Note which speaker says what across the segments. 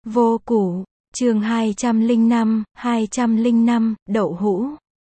Speaker 1: Vô củ, chương 205, đậu hũ.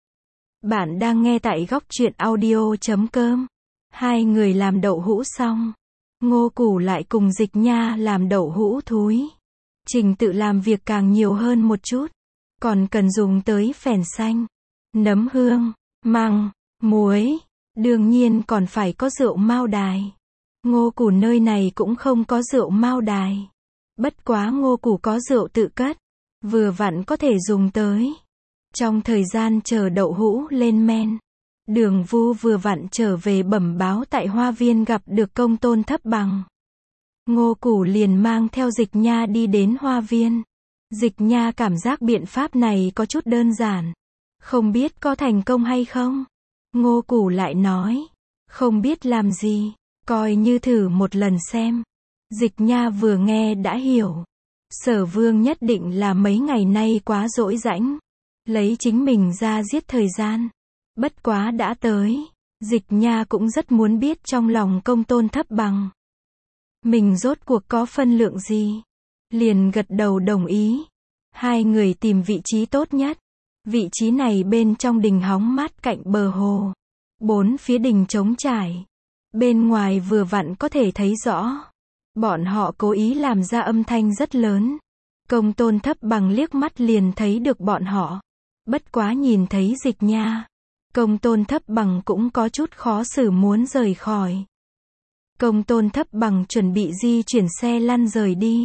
Speaker 1: Bạn đang nghe tại góc truyện audio.com. Hai người làm đậu hũ xong, Ngô Củ lại cùng Dịch Nha làm đậu hũ thúi. Trình tự làm việc càng nhiều hơn một chút, còn cần dùng tới phèn xanh, nấm hương, măng, muối, đương nhiên còn phải có rượu Mao Đài. Ngô Củ nơi này cũng không có rượu Mao Đài. Bất quá Ngô Củ có rượu tự cất, vừa vặn có thể dùng tới. Trong thời gian chờ đậu hũ lên men, Đường Vu vừa vặn trở về bẩm báo tại Hoa Viên gặp được Công Tôn Thấp Bằng. Ngô Củ liền mang theo Dịch Nha đi đến Hoa Viên. Dịch Nha cảm giác biện pháp này có chút đơn giản, không biết có thành công hay không. Ngô Củ lại nói, không biết làm gì, coi như thử một lần xem. Dịch Nha vừa nghe đã hiểu. Sở Vương nhất định là mấy ngày nay quá rỗi rãnh, lấy chính mình ra giết thời gian. Bất quá đã tới, Dịch Nha cũng rất muốn biết trong lòng Công Tôn Thấp Bằng mình rốt cuộc có phân lượng gì. Liền gật đầu đồng ý. Hai người tìm vị trí tốt nhất. Vị trí này bên trong đình hóng mát cạnh bờ hồ. Bốn phía đình trống trải. Bên ngoài vừa vặn có thể thấy rõ. Bọn họ cố ý làm ra âm thanh rất lớn. Công Tôn Thấp Bằng liếc mắt liền thấy được bọn họ. Bất quá nhìn thấy Dịch Nha, Công Tôn Thấp Bằng cũng có chút khó xử muốn rời khỏi. Công Tôn Thấp Bằng chuẩn bị di chuyển xe lăn rời đi.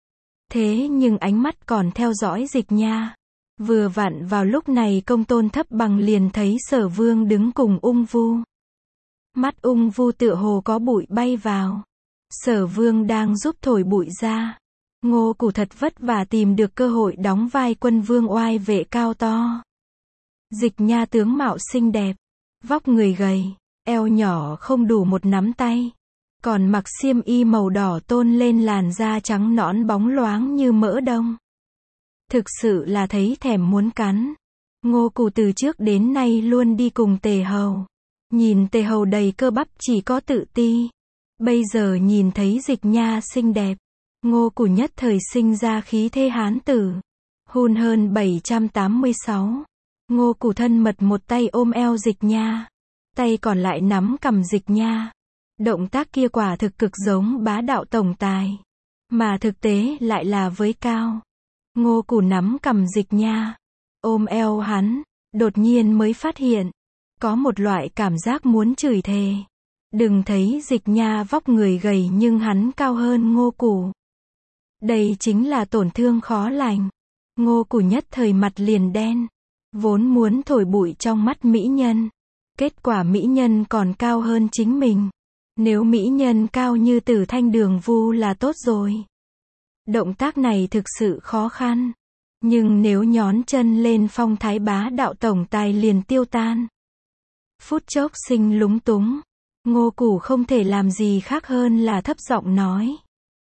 Speaker 1: Thế nhưng ánh mắt còn theo dõi Dịch Nha. Vừa vặn vào lúc này Công Tôn Thấp Bằng liền thấy Sở Vương đứng cùng Ung Vu. Mắt Ung Vu tựa hồ có bụi bay vào. Sở Vương đang giúp thổi bụi ra. Ngô Củ thật vất vả tìm được cơ hội đóng vai quân vương oai vệ cao to. Dịch Nha tướng mạo xinh đẹp, vóc người gầy, eo nhỏ không đủ một nắm tay, còn mặc xiêm y màu đỏ tôn lên làn da trắng nõn bóng loáng như mỡ đông. Thực sự là thấy thèm muốn cắn. Ngô Củ từ trước đến nay luôn đi cùng Tề Hầu. Nhìn Tề Hầu đầy cơ bắp chỉ có tự ti. Bây giờ nhìn thấy Dịch Nha xinh đẹp, Ngô Củ nhất thời sinh ra khí thế hán tử. Hun hơn 786. Ngô Củ thân mật một tay ôm eo Dịch Nha, tay còn lại nắm cằm Dịch Nha. Động tác kia quả thực cực giống bá đạo tổng tài, mà thực tế lại là với cao. Ngô Củ nắm cằm Dịch Nha, ôm eo hắn, đột nhiên mới phát hiện, có một loại cảm giác muốn chửi thề. Đừng thấy Dịch Nha vóc người gầy nhưng hắn cao hơn Ngô Củ. Đây chính là tổn thương khó lành. Ngô Củ nhất thời mặt liền đen. Vốn muốn thổi bụi trong mắt mỹ nhân. Kết quả mỹ nhân còn cao hơn chính mình. Nếu mỹ nhân cao như Tử Thanh Đường Vu là tốt rồi. Động tác này thực sự khó khăn. Nhưng nếu nhón chân lên phong thái bá đạo tổng tài liền tiêu tan. Phút chốc sinh lúng túng. Ngô Củ không thể làm gì khác hơn là thấp giọng nói.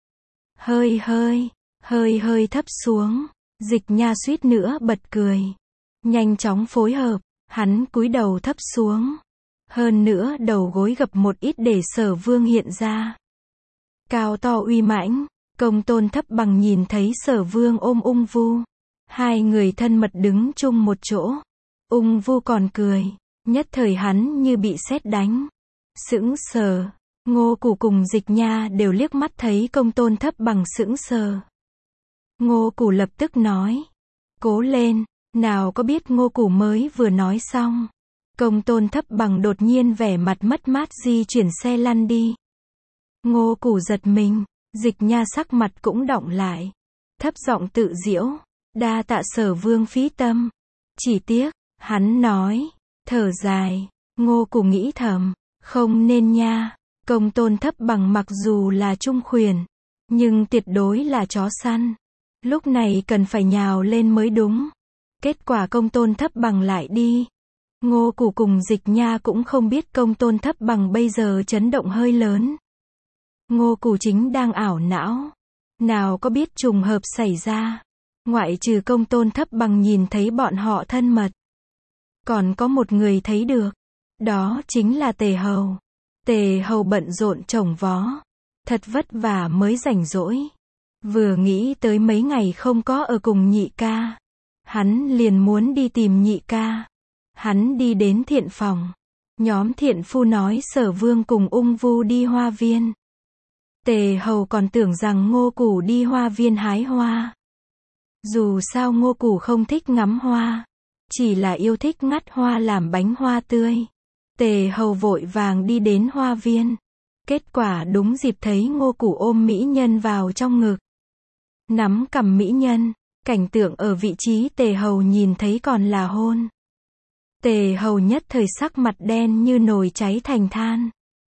Speaker 1: Hơi thấp xuống. Dịch Nha suýt nữa bật cười. Nhanh chóng phối hợp, hắn cúi đầu thấp xuống. Hơn nữa đầu gối gập một ít để Sở Vương hiện ra. Cao to uy mãnh, Công Tôn Thấp Bằng nhìn thấy Sở Vương ôm Ung Vu. Hai người thân mật đứng chung một chỗ. Ung Vu còn cười, nhất thời hắn như bị sét đánh. Sững sờ, Ngô Củ cùng Dịch Nha đều liếc mắt thấy Công Tôn Thấp Bằng sững sờ. Ngô Củ lập tức nói, cố lên. Nào có biết Ngô Củ mới vừa nói xong, Công Tôn Thấp Bằng đột nhiên vẻ mặt mất mát di chuyển xe lăn đi. Ngô Củ giật mình, Dịch Nha sắc mặt cũng đọng lại, thấp giọng tự giễu, đa tạ Sở Vương phí tâm. Chỉ tiếc, hắn nói, thở dài. Ngô Củ nghĩ thầm, không nên nha. Công Tôn Thấp Bằng mặc dù là trung khuyển, nhưng tuyệt đối là chó săn. Lúc này cần phải nhào lên mới đúng. Kết quả Công Tôn Thấp Bằng lại đi. Ngô Củ cùng Dịch Nha cũng không biết Công Tôn Thấp Bằng bây giờ chấn động hơi lớn. Ngô Củ chính đang ảo não. Nào có biết trùng hợp xảy ra. Ngoại trừ Công Tôn Thấp Bằng nhìn thấy bọn họ thân mật. Còn có một người thấy được. Đó chính là Tề Hầu. Tề Hầu bận rộn trồng vó. Thật vất vả mới rảnh rỗi. Vừa nghĩ tới mấy ngày không có ở cùng nhị ca, hắn liền muốn đi tìm nhị ca. Hắn đi đến thiện phòng. Nhóm thiện phu nói Sở Vương cùng Ung Vu đi hoa viên. Tề Hầu còn tưởng rằng Ngô Củ đi hoa viên hái hoa. Dù sao Ngô Củ không thích ngắm hoa, chỉ là yêu thích ngắt hoa làm bánh hoa tươi. Tề Hầu vội vàng đi đến hoa viên. Kết quả đúng dịp thấy Ngô Củ ôm mỹ nhân vào trong ngực, nắm cầm mỹ nhân. Cảnh tượng ở vị trí Tề Hầu nhìn thấy còn là hôn. Tề Hầu nhất thời sắc mặt đen như nồi cháy thành than.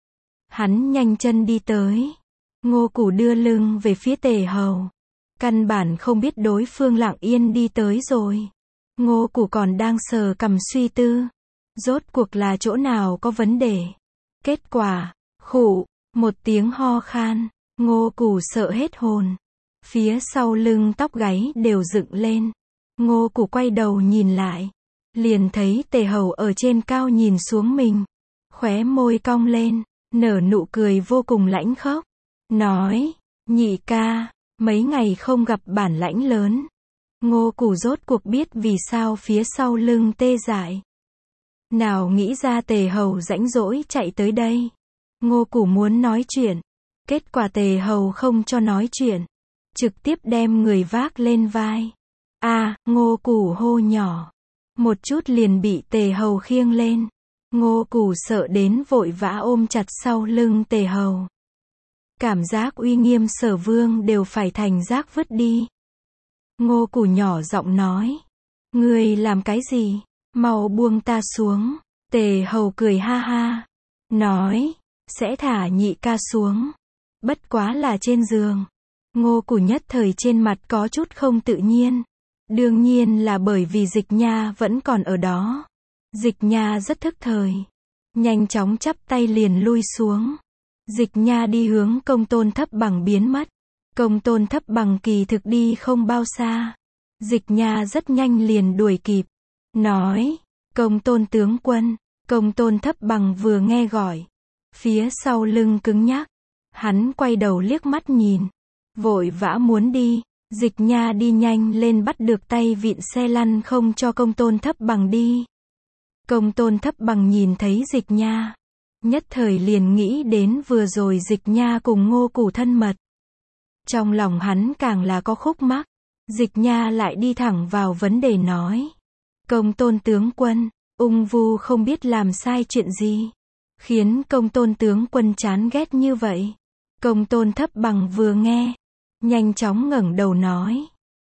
Speaker 1: Hắn nhanh chân đi tới. Ngô Củ đưa lưng về phía Tề Hầu. Căn bản không biết đối phương lặng yên đi tới rồi. Ngô Củ còn đang sờ cằm suy tư. Rốt cuộc là chỗ nào có vấn đề. Kết quả, khụ, một tiếng ho khan. Ngô Củ sợ hết hồn. Phía sau lưng tóc gáy đều dựng lên. Ngô Củ quay đầu nhìn lại. Liền thấy Tề Hầu ở trên cao nhìn xuống mình. Khóe môi cong lên, nở nụ cười vô cùng lãnh khốc. Nói, nhị ca, mấy ngày không gặp bản lãnh lớn. Ngô Củ rốt cuộc biết vì sao phía sau lưng tê dại. Nào nghĩ ra Tề Hầu rãnh rỗi chạy tới đây. Ngô Củ muốn nói chuyện. Kết quả Tề Hầu không cho nói chuyện. Trực tiếp đem người vác lên vai. Ngô Củ hô nhỏ. Một chút liền bị Tề Hầu khiêng lên. Ngô Củ sợ đến vội vã ôm chặt sau lưng Tề Hầu. Cảm giác uy nghiêm Sở Vương đều phải thành rác vứt đi. Ngô Củ nhỏ giọng nói. Ngươi làm cái gì? Mau buông ta xuống. Tề Hầu cười ha ha. Nói, sẽ thả nhị ca xuống. Bất quá là trên giường. Ngô Củ nhất thời trên mặt có chút không tự nhiên. Đương nhiên là bởi vì Dịch Nha vẫn còn ở đó. Dịch Nha rất thức thời. Nhanh chóng chắp tay liền lui xuống. Dịch Nha đi hướng Công Tôn Thấp Bằng biến mất. Công Tôn Thấp Bằng kỳ thực đi không bao xa. Dịch Nha rất nhanh liền đuổi kịp. Nói, Công Tôn tướng quân. Công Tôn Thấp Bằng vừa nghe gọi. Phía sau lưng cứng nhắc. Hắn quay đầu liếc mắt nhìn. Vội vã muốn đi. Dịch Nha đi nhanh lên bắt được tay vịn xe lăn không cho Công Tôn Thấp Bằng đi. Công Tôn Thấp Bằng nhìn thấy Dịch Nha. Nhất thời liền nghĩ đến vừa rồi Dịch Nha cùng Ngô Củ thân mật. Trong lòng hắn càng là có khúc mắc. Dịch Nha lại đi thẳng vào vấn đề nói. Công Tôn tướng quân, Ung Vu không biết làm sai chuyện gì. Khiến Công Tôn tướng quân chán ghét như vậy. Công Tôn Thấp Bằng vừa nghe. Nhanh chóng ngẩng đầu nói.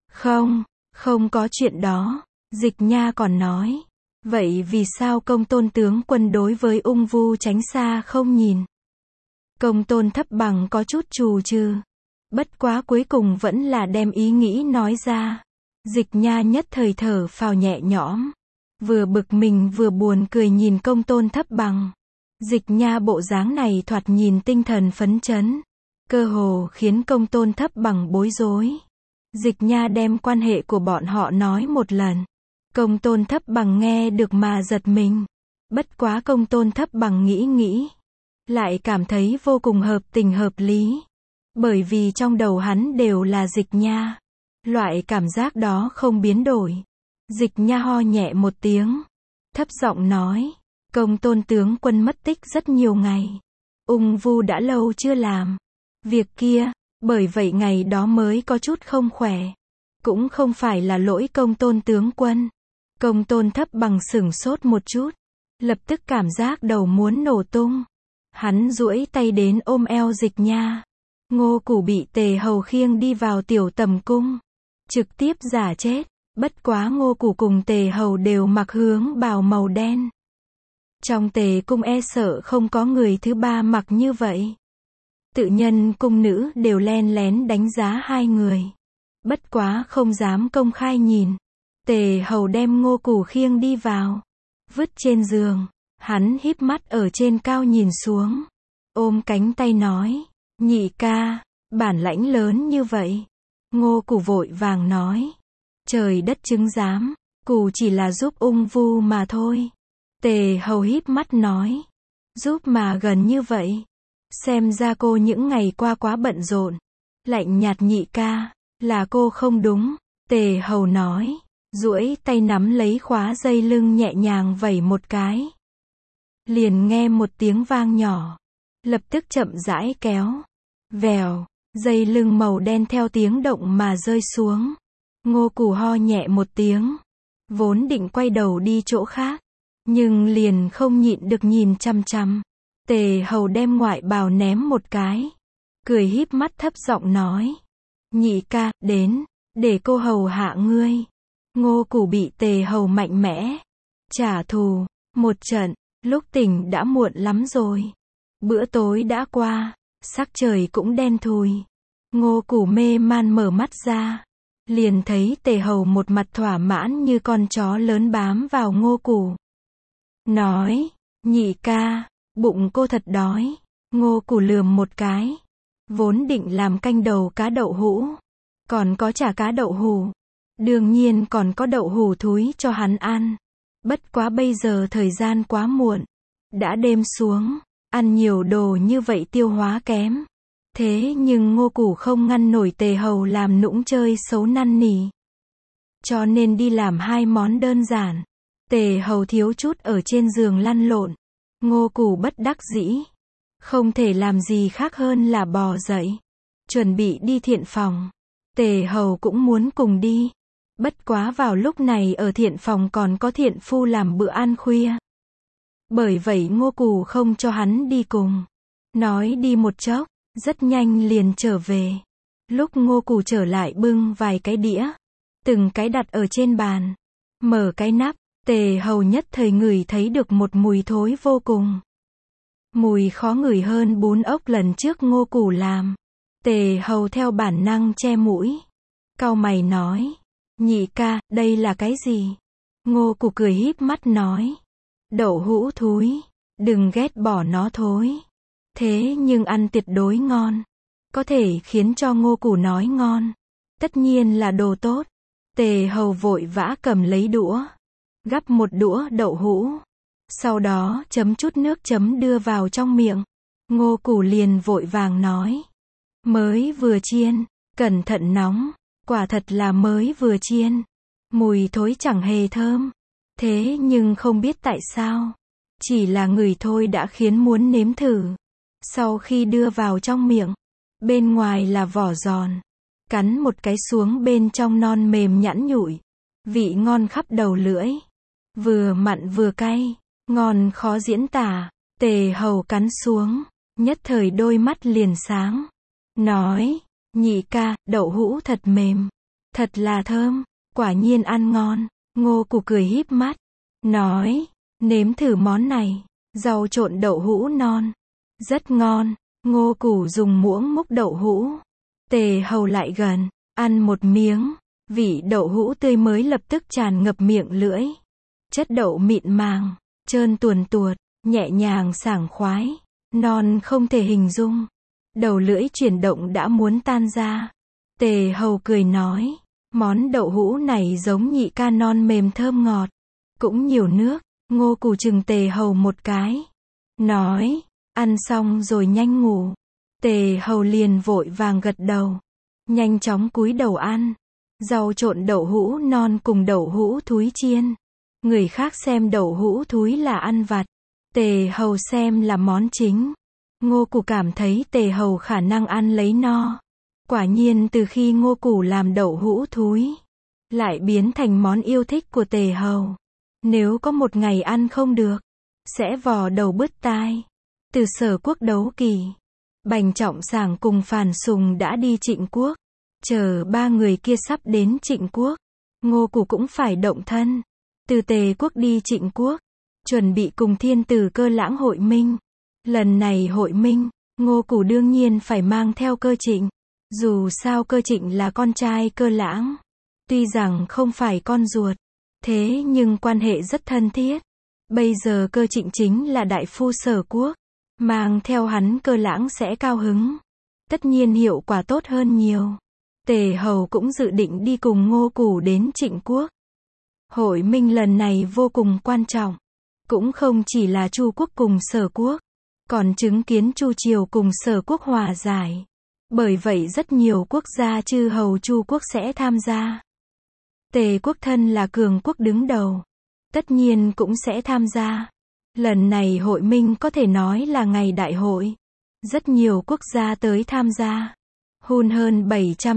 Speaker 1: Không có chuyện đó. Dịch Nha còn nói. Vậy vì sao Công Tôn tướng quân đối với Ung Vu tránh xa không nhìn? Công Tôn Thấp Bằng có chút trù trừ. Bất quá cuối cùng vẫn là đem ý nghĩ nói ra. Dịch Nha nhất thời thở phào nhẹ nhõm. Vừa bực mình vừa buồn cười nhìn Công Tôn Thấp Bằng. Dịch Nha bộ dáng này thoạt nhìn tinh thần phấn chấn. Cơ hồ khiến Công Tôn Thấp Bằng bối rối. Dịch Nha đem quan hệ của bọn họ nói một lần. Công Tôn Thấp Bằng nghe được mà giật mình. Bất quá Công Tôn Thấp Bằng nghĩ. Lại cảm thấy vô cùng hợp tình hợp lý. Bởi vì trong đầu hắn đều là Dịch Nha. Loại cảm giác đó không biến đổi. Dịch Nha ho nhẹ một tiếng. Thấp giọng nói. Công Tôn tướng quân mất tích rất nhiều ngày. Ung Vu đã lâu chưa làm việc kia, bởi vậy ngày đó mới có chút không khỏe. Cũng không phải là lỗi Công Tôn tướng quân. Công Tôn Thấp Bằng sửng sốt một chút. Lập tức cảm giác đầu muốn nổ tung. Hắn duỗi tay đến ôm eo Dịch Nha. Ngô Củ bị Tề Hầu khiêng đi vào tiểu tầm cung. Trực tiếp giả chết. Bất quá Ngô Củ cùng Tề Hầu đều mặc hướng bào màu đen. Trong Tề cung e sợ không có người thứ ba mặc như vậy. Tự nhân cung nữ đều len lén đánh giá hai người. Bất quá không dám công khai nhìn. Tề Hầu đem Ngô Củ khiêng đi vào. Vứt trên giường. Hắn híp mắt ở trên cao nhìn xuống. Ôm cánh tay nói. Nhị ca, bản lãnh lớn như vậy. Ngô Củ vội vàng nói. Trời đất chứng giám. Củ chỉ là giúp Ung Vu mà thôi. Tề Hầu híp mắt nói. Giúp mà gần như vậy. Xem ra cô những ngày qua quá bận rộn. Lạnh nhạt nhị ca, là cô không đúng, Tề Hầu nói, duỗi tay nắm lấy khóa dây lưng nhẹ nhàng vẩy một cái. Liền nghe một tiếng vang nhỏ, lập tức chậm rãi kéo. Vèo, dây lưng màu đen theo tiếng động mà rơi xuống. Ngô Cù ho nhẹ một tiếng, vốn định quay đầu đi chỗ khác, nhưng liền không nhịn được nhìn chằm chằm. Tề Hầu đem ngoại bào ném một cái, cười híp mắt thấp giọng nói, nhị ca, đến, để cô hầu hạ ngươi. Ngô Cù bị Tề Hầu mạnh mẽ trả thù một trận, lúc tỉnh đã muộn lắm rồi. Bữa tối đã qua, sắc trời cũng đen thùi. Ngô Cù mê man mở mắt ra, liền thấy Tề Hầu một mặt thỏa mãn như con chó lớn bám vào Ngô Cù. Nói, nhị ca, bụng cô thật đói. Ngô Cù lườm một cái, vốn định làm canh đầu cá đậu hũ, còn có chả cá đậu hũ, đương nhiên còn có đậu hũ thúi cho hắn ăn. Bất quá bây giờ thời gian quá muộn, đã đêm xuống, ăn nhiều đồ như vậy tiêu hóa kém. Thế nhưng Ngô Cù không ngăn nổi Tề Hầu làm nũng chơi xấu năn nỉ, cho nên đi làm hai món đơn giản. Tề Hầu thiếu chút ở trên giường lăn lộn. Ngô Cù bất đắc dĩ, không thể làm gì khác hơn là bò dậy, chuẩn bị đi thiện phòng. Tề Hầu cũng muốn cùng đi, bất quá vào lúc này ở thiện phòng còn có thiện phu làm bữa ăn khuya. Bởi vậy Ngô Cù không cho hắn đi cùng, nói đi một chốc, rất nhanh liền trở về. Lúc Ngô Cù trở lại bưng vài cái đĩa, từng cái đặt ở trên bàn, mở cái nắp, Tề Hầu nhất thời ngửi thấy được một mùi thối vô cùng. Mùi khó ngửi hơn bún ốc lần trước Ngô Cù làm. Tề Hầu theo bản năng che mũi, cau mày nói, nhị ca, đây là cái gì? Ngô Cù cười híp mắt nói, đậu hũ thúi, đừng ghét bỏ nó thối. Thế nhưng ăn tuyệt đối ngon, có thể khiến cho Ngô Cù nói ngon, tất nhiên là đồ tốt. Tề Hầu vội vã cầm lấy đũa, gắp một đũa đậu hũ, sau đó chấm chút nước chấm đưa vào trong miệng. Ngô Cù liền vội vàng nói, mới vừa chiên, cẩn thận nóng, quả thật là mới vừa chiên, mùi thối chẳng hề thơm. Thế nhưng không biết tại sao, chỉ là ngửi thôi đã khiến muốn nếm thử. Sau khi đưa vào trong miệng, bên ngoài là vỏ giòn, cắn một cái xuống bên trong non mềm nhẵn nhụi, vị ngon khắp đầu lưỡi, vừa mặn vừa cay, ngon khó diễn tả. Tề Hầu cắn xuống, nhất thời đôi mắt liền sáng, nói, nhị ca, đậu hũ thật mềm, thật là thơm, quả nhiên ăn ngon. Ngô Cù cười híp mắt, nói, nếm thử món này, rau trộn đậu hũ non, rất ngon. Ngô Cù dùng muỗng múc đậu hũ, Tề Hầu lại gần, ăn một miếng, vị đậu hũ tươi mới lập tức tràn ngập miệng lưỡi. Chất đậu mịn màng, trơn tuồn tuột, nhẹ nhàng sảng khoái, non không thể hình dung. Đầu lưỡi chuyển động đã muốn tan ra. Tề Hầu cười nói, món đậu hũ này giống nhị ca, non mềm thơm ngọt, cũng nhiều nước. Ngô Cù chừng Tề Hầu một cái, nói, ăn xong rồi nhanh ngủ. Tề Hầu liền vội vàng gật đầu, nhanh chóng cúi đầu ăn. Rau trộn đậu hũ non cùng đậu hũ thúi chiên. Người khác xem đậu hũ thúi là ăn vặt, Tề Hầu xem là món chính. Ngô Cù cảm thấy Tề Hầu khả năng ăn lấy no. Quả nhiên từ khi Ngô Cù làm đậu hũ thúi, lại biến thành món yêu thích của Tề Hầu. Nếu có một ngày ăn không được, sẽ vò đầu bứt tai. Từ Sở Quốc đấu kỳ, Bành Trọng Sảng cùng Phàn Sùng đã đi Trịnh Quốc. Chờ ba người kia sắp đến Trịnh Quốc, Ngô Cù cũng phải động thân. Từ Tề Quốc đi Trịnh Quốc, chuẩn bị cùng thiên tử Cơ Lãng hội minh. Lần này hội minh, Ngô Cù đương nhiên phải mang theo Cơ Trịnh. Dù sao Cơ Trịnh là con trai Cơ Lãng, tuy rằng không phải con ruột, thế nhưng quan hệ rất thân thiết. Bây giờ Cơ Trịnh chính là đại phu Sở Quốc, mang theo hắn Cơ Lãng sẽ cao hứng, tất nhiên hiệu quả tốt hơn nhiều. Tề Hầu cũng dự định đi cùng Ngô Cù đến Trịnh Quốc. Hội minh lần này vô cùng quan trọng, cũng không chỉ là Chu Quốc cùng Sở Quốc, còn chứng kiến Chu Triều cùng Sở Quốc hòa giải. Bởi vậy rất nhiều quốc gia chư hầu Chu quốc sẽ tham gia. Tề quốc thân là cường quốc đứng đầu, tất nhiên cũng sẽ tham gia. Lần này hội minh có thể nói là ngày đại hội. Rất nhiều quốc gia tới tham gia. Hun hơn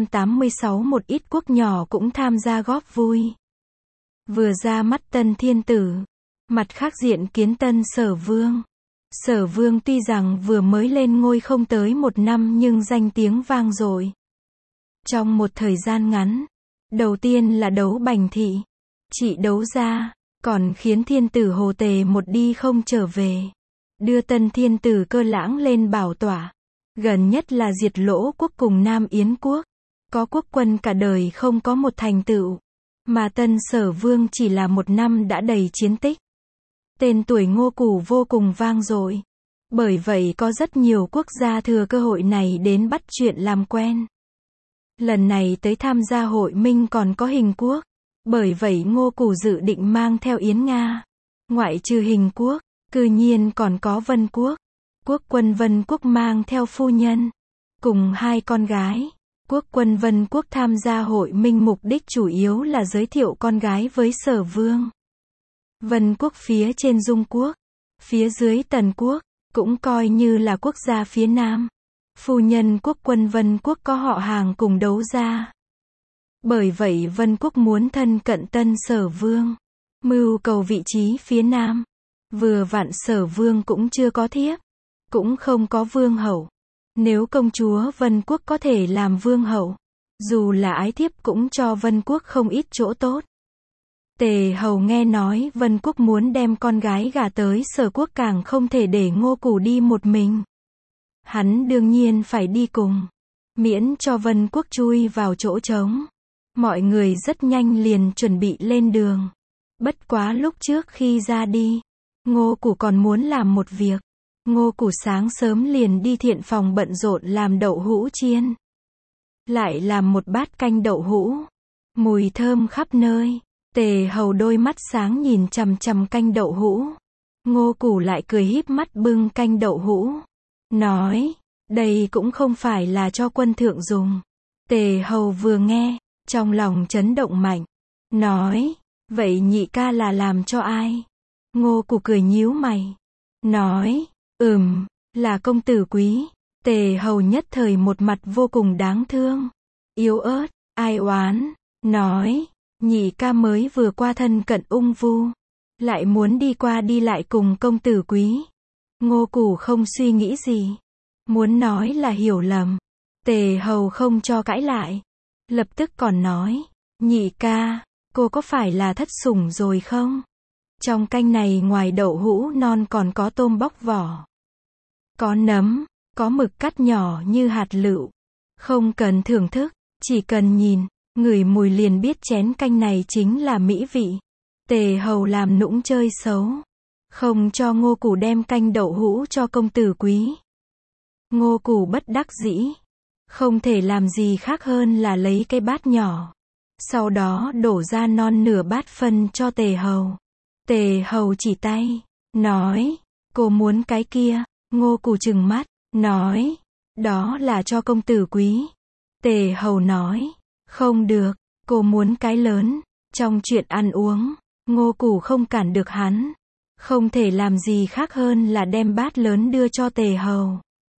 Speaker 1: 786 một ít quốc nhỏ cũng tham gia góp vui. Vừa ra mắt Tân Thiên Tử, mặt khác diện kiến Tân Sở Vương. Sở Vương tuy rằng vừa mới lên ngôi không tới 1 năm nhưng danh tiếng vang dội. Trong một thời gian ngắn, đầu tiên là đấu Bành Thị, trị đấu ra, còn khiến Thiên Tử Hồ Tề một đi không trở về. Đưa Tân Thiên Tử Cơ Lãng lên bảo tọa. Gần nhất là diệt Lỗ quốc cùng Nam Yến quốc. Có quốc quân cả đời không có một thành tựu. Mà Tân Sở Vương chỉ là 1 năm đã đầy chiến tích. Tên tuổi Ngô Củ vô cùng vang dội. Bởi vậy có rất nhiều quốc gia thừa cơ hội này đến bắt chuyện làm quen. Lần này tới tham gia hội minh còn có Hình quốc. Bởi vậy Ngô Củ dự định mang theo Yến Nga. Ngoại trừ Hình quốc, cư nhiên còn có Vân quốc. Quốc quân Vân quốc mang theo phu nhân, cùng 2 con gái. Quốc quân Vân quốc tham gia hội minh mục đích chủ yếu là giới thiệu con gái với Sở Vương. Vân quốc phía trên Dung quốc, phía dưới Tần quốc, cũng coi như là quốc gia phía Nam. Phu nhân quốc quân Vân quốc có họ hàng cùng đấu gia. Bởi vậy Vân quốc muốn thân cận Tân Sở Vương, mưu cầu vị trí phía Nam. Vừa vặn Sở Vương cũng chưa có thiếp, cũng không có vương hậu. Nếu công chúa Vân quốc có thể làm vương hậu, dù là ái thiếp cũng cho Vân quốc không ít chỗ tốt. Tề hầu nghe nói Vân quốc muốn đem con gái gả tới Sở quốc càng không thể để Ngô Củ đi một mình. Hắn đương nhiên phải đi cùng, miễn cho Vân quốc chui vào chỗ trống. Mọi người rất nhanh liền chuẩn bị lên đường. Bất quá lúc trước khi ra đi, Ngô Củ còn muốn làm một việc. Ngô Củ sáng sớm liền đi thiện phòng bận rộn làm đậu hũ chiên. Lại làm một bát canh đậu hũ. Mùi thơm khắp nơi. Tề hầu đôi mắt sáng nhìn chằm chằm canh đậu hũ. Ngô Củ lại cười híp mắt bưng canh đậu hũ. Nói, đây cũng không phải là cho quân thượng dùng. Tề hầu vừa nghe, trong lòng chấn động mạnh. Nói, vậy nhị ca là làm cho ai? Ngô Củ cười nhíu mày. Nói, là công tử quý. Tề hầu nhất thời một mặt vô cùng đáng thương, yếu ớt, ai oán. Nói, nhị ca mới vừa qua thân cận ung vu, lại muốn đi qua đi lại cùng công tử quý. Ngô Củ không suy nghĩ gì, muốn nói là hiểu lầm. Tề hầu không cho cãi lại, lập tức còn nói, nhị ca, cô có phải là thất sủng rồi không? Trong canh này ngoài đậu hũ non còn có tôm bóc vỏ, có nấm, có mực cắt nhỏ như hạt lựu. Không cần thưởng thức, chỉ cần nhìn, ngửi mùi liền biết chén canh này chính là mỹ vị. Tề hầu làm nũng chơi xấu, không cho Ngô Củ đem canh đậu hũ cho công tử quý. Ngô Củ bất đắc dĩ, không thể làm gì khác hơn là lấy cái bát nhỏ, sau đó đổ ra non nửa bát phân cho Tề hầu. Tề hầu chỉ tay, nói, cô muốn cái kia. Ngô Củ trừng mắt, nói, đó là cho công tử quý. Tề hầu nói, không được, cô muốn cái lớn. Trong chuyện ăn uống, Ngô Củ không cản được hắn, không thể làm gì khác hơn là đem bát lớn đưa cho Tề hầu.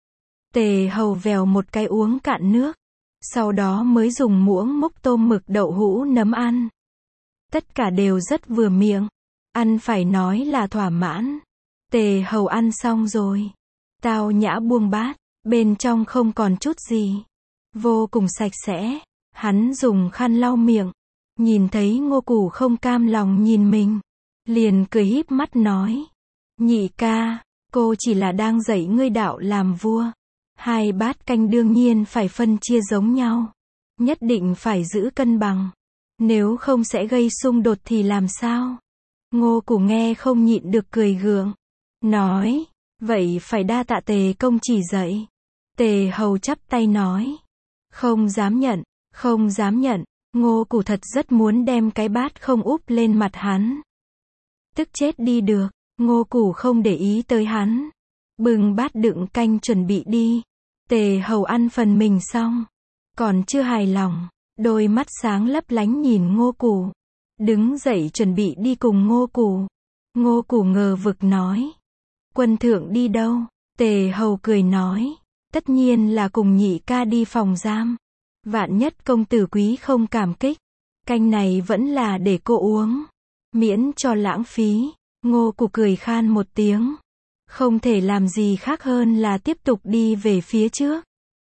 Speaker 1: Tề hầu vèo một cái uống cạn nước, sau đó mới dùng muỗng múc tôm mực đậu hũ nấm ăn. Tất cả đều rất vừa miệng, ăn phải nói là thỏa mãn. Tề hầu ăn xong rồi, tao nhã buông bát, bên trong không còn chút gì, vô cùng sạch sẽ. Hắn dùng khăn lau miệng, nhìn thấy Ngô Củ không cam lòng nhìn mình, liền cười híp mắt nói, nhị ca, cô chỉ là đang dạy ngươi đạo làm vua. 2 bát canh đương nhiên phải phân chia giống nhau, nhất định phải giữ cân bằng, nếu không sẽ gây xung đột thì làm sao? Ngô Củ nghe không nhịn được cười gượng, nói, vậy phải đa tạ Tề công chỉ dạy. Tề hầu chắp tay nói, không dám nhận, không dám nhận. Ngô Củ thật rất muốn đem cái bát không úp lên mặt hắn, tức chết đi được. Ngô Củ không để ý tới hắn, bưng bát đựng canh chuẩn bị đi. Tề Hầu ăn phần mình xong, còn chưa hài lòng, đôi mắt sáng lấp lánh nhìn Ngô Cù. Đứng dậy chuẩn bị đi cùng Ngô Cù. Ngô Cù ngờ vực nói. Quân thượng đi đâu? Tề Hầu cười nói. Tất nhiên là cùng nhị ca đi phòng giam. Vạn nhất công tử quý không cảm kích. Canh này vẫn là để cô uống. Miễn cho lãng phí. Ngô Cù cười khan một tiếng. Không thể làm gì khác hơn là tiếp tục đi về phía trước.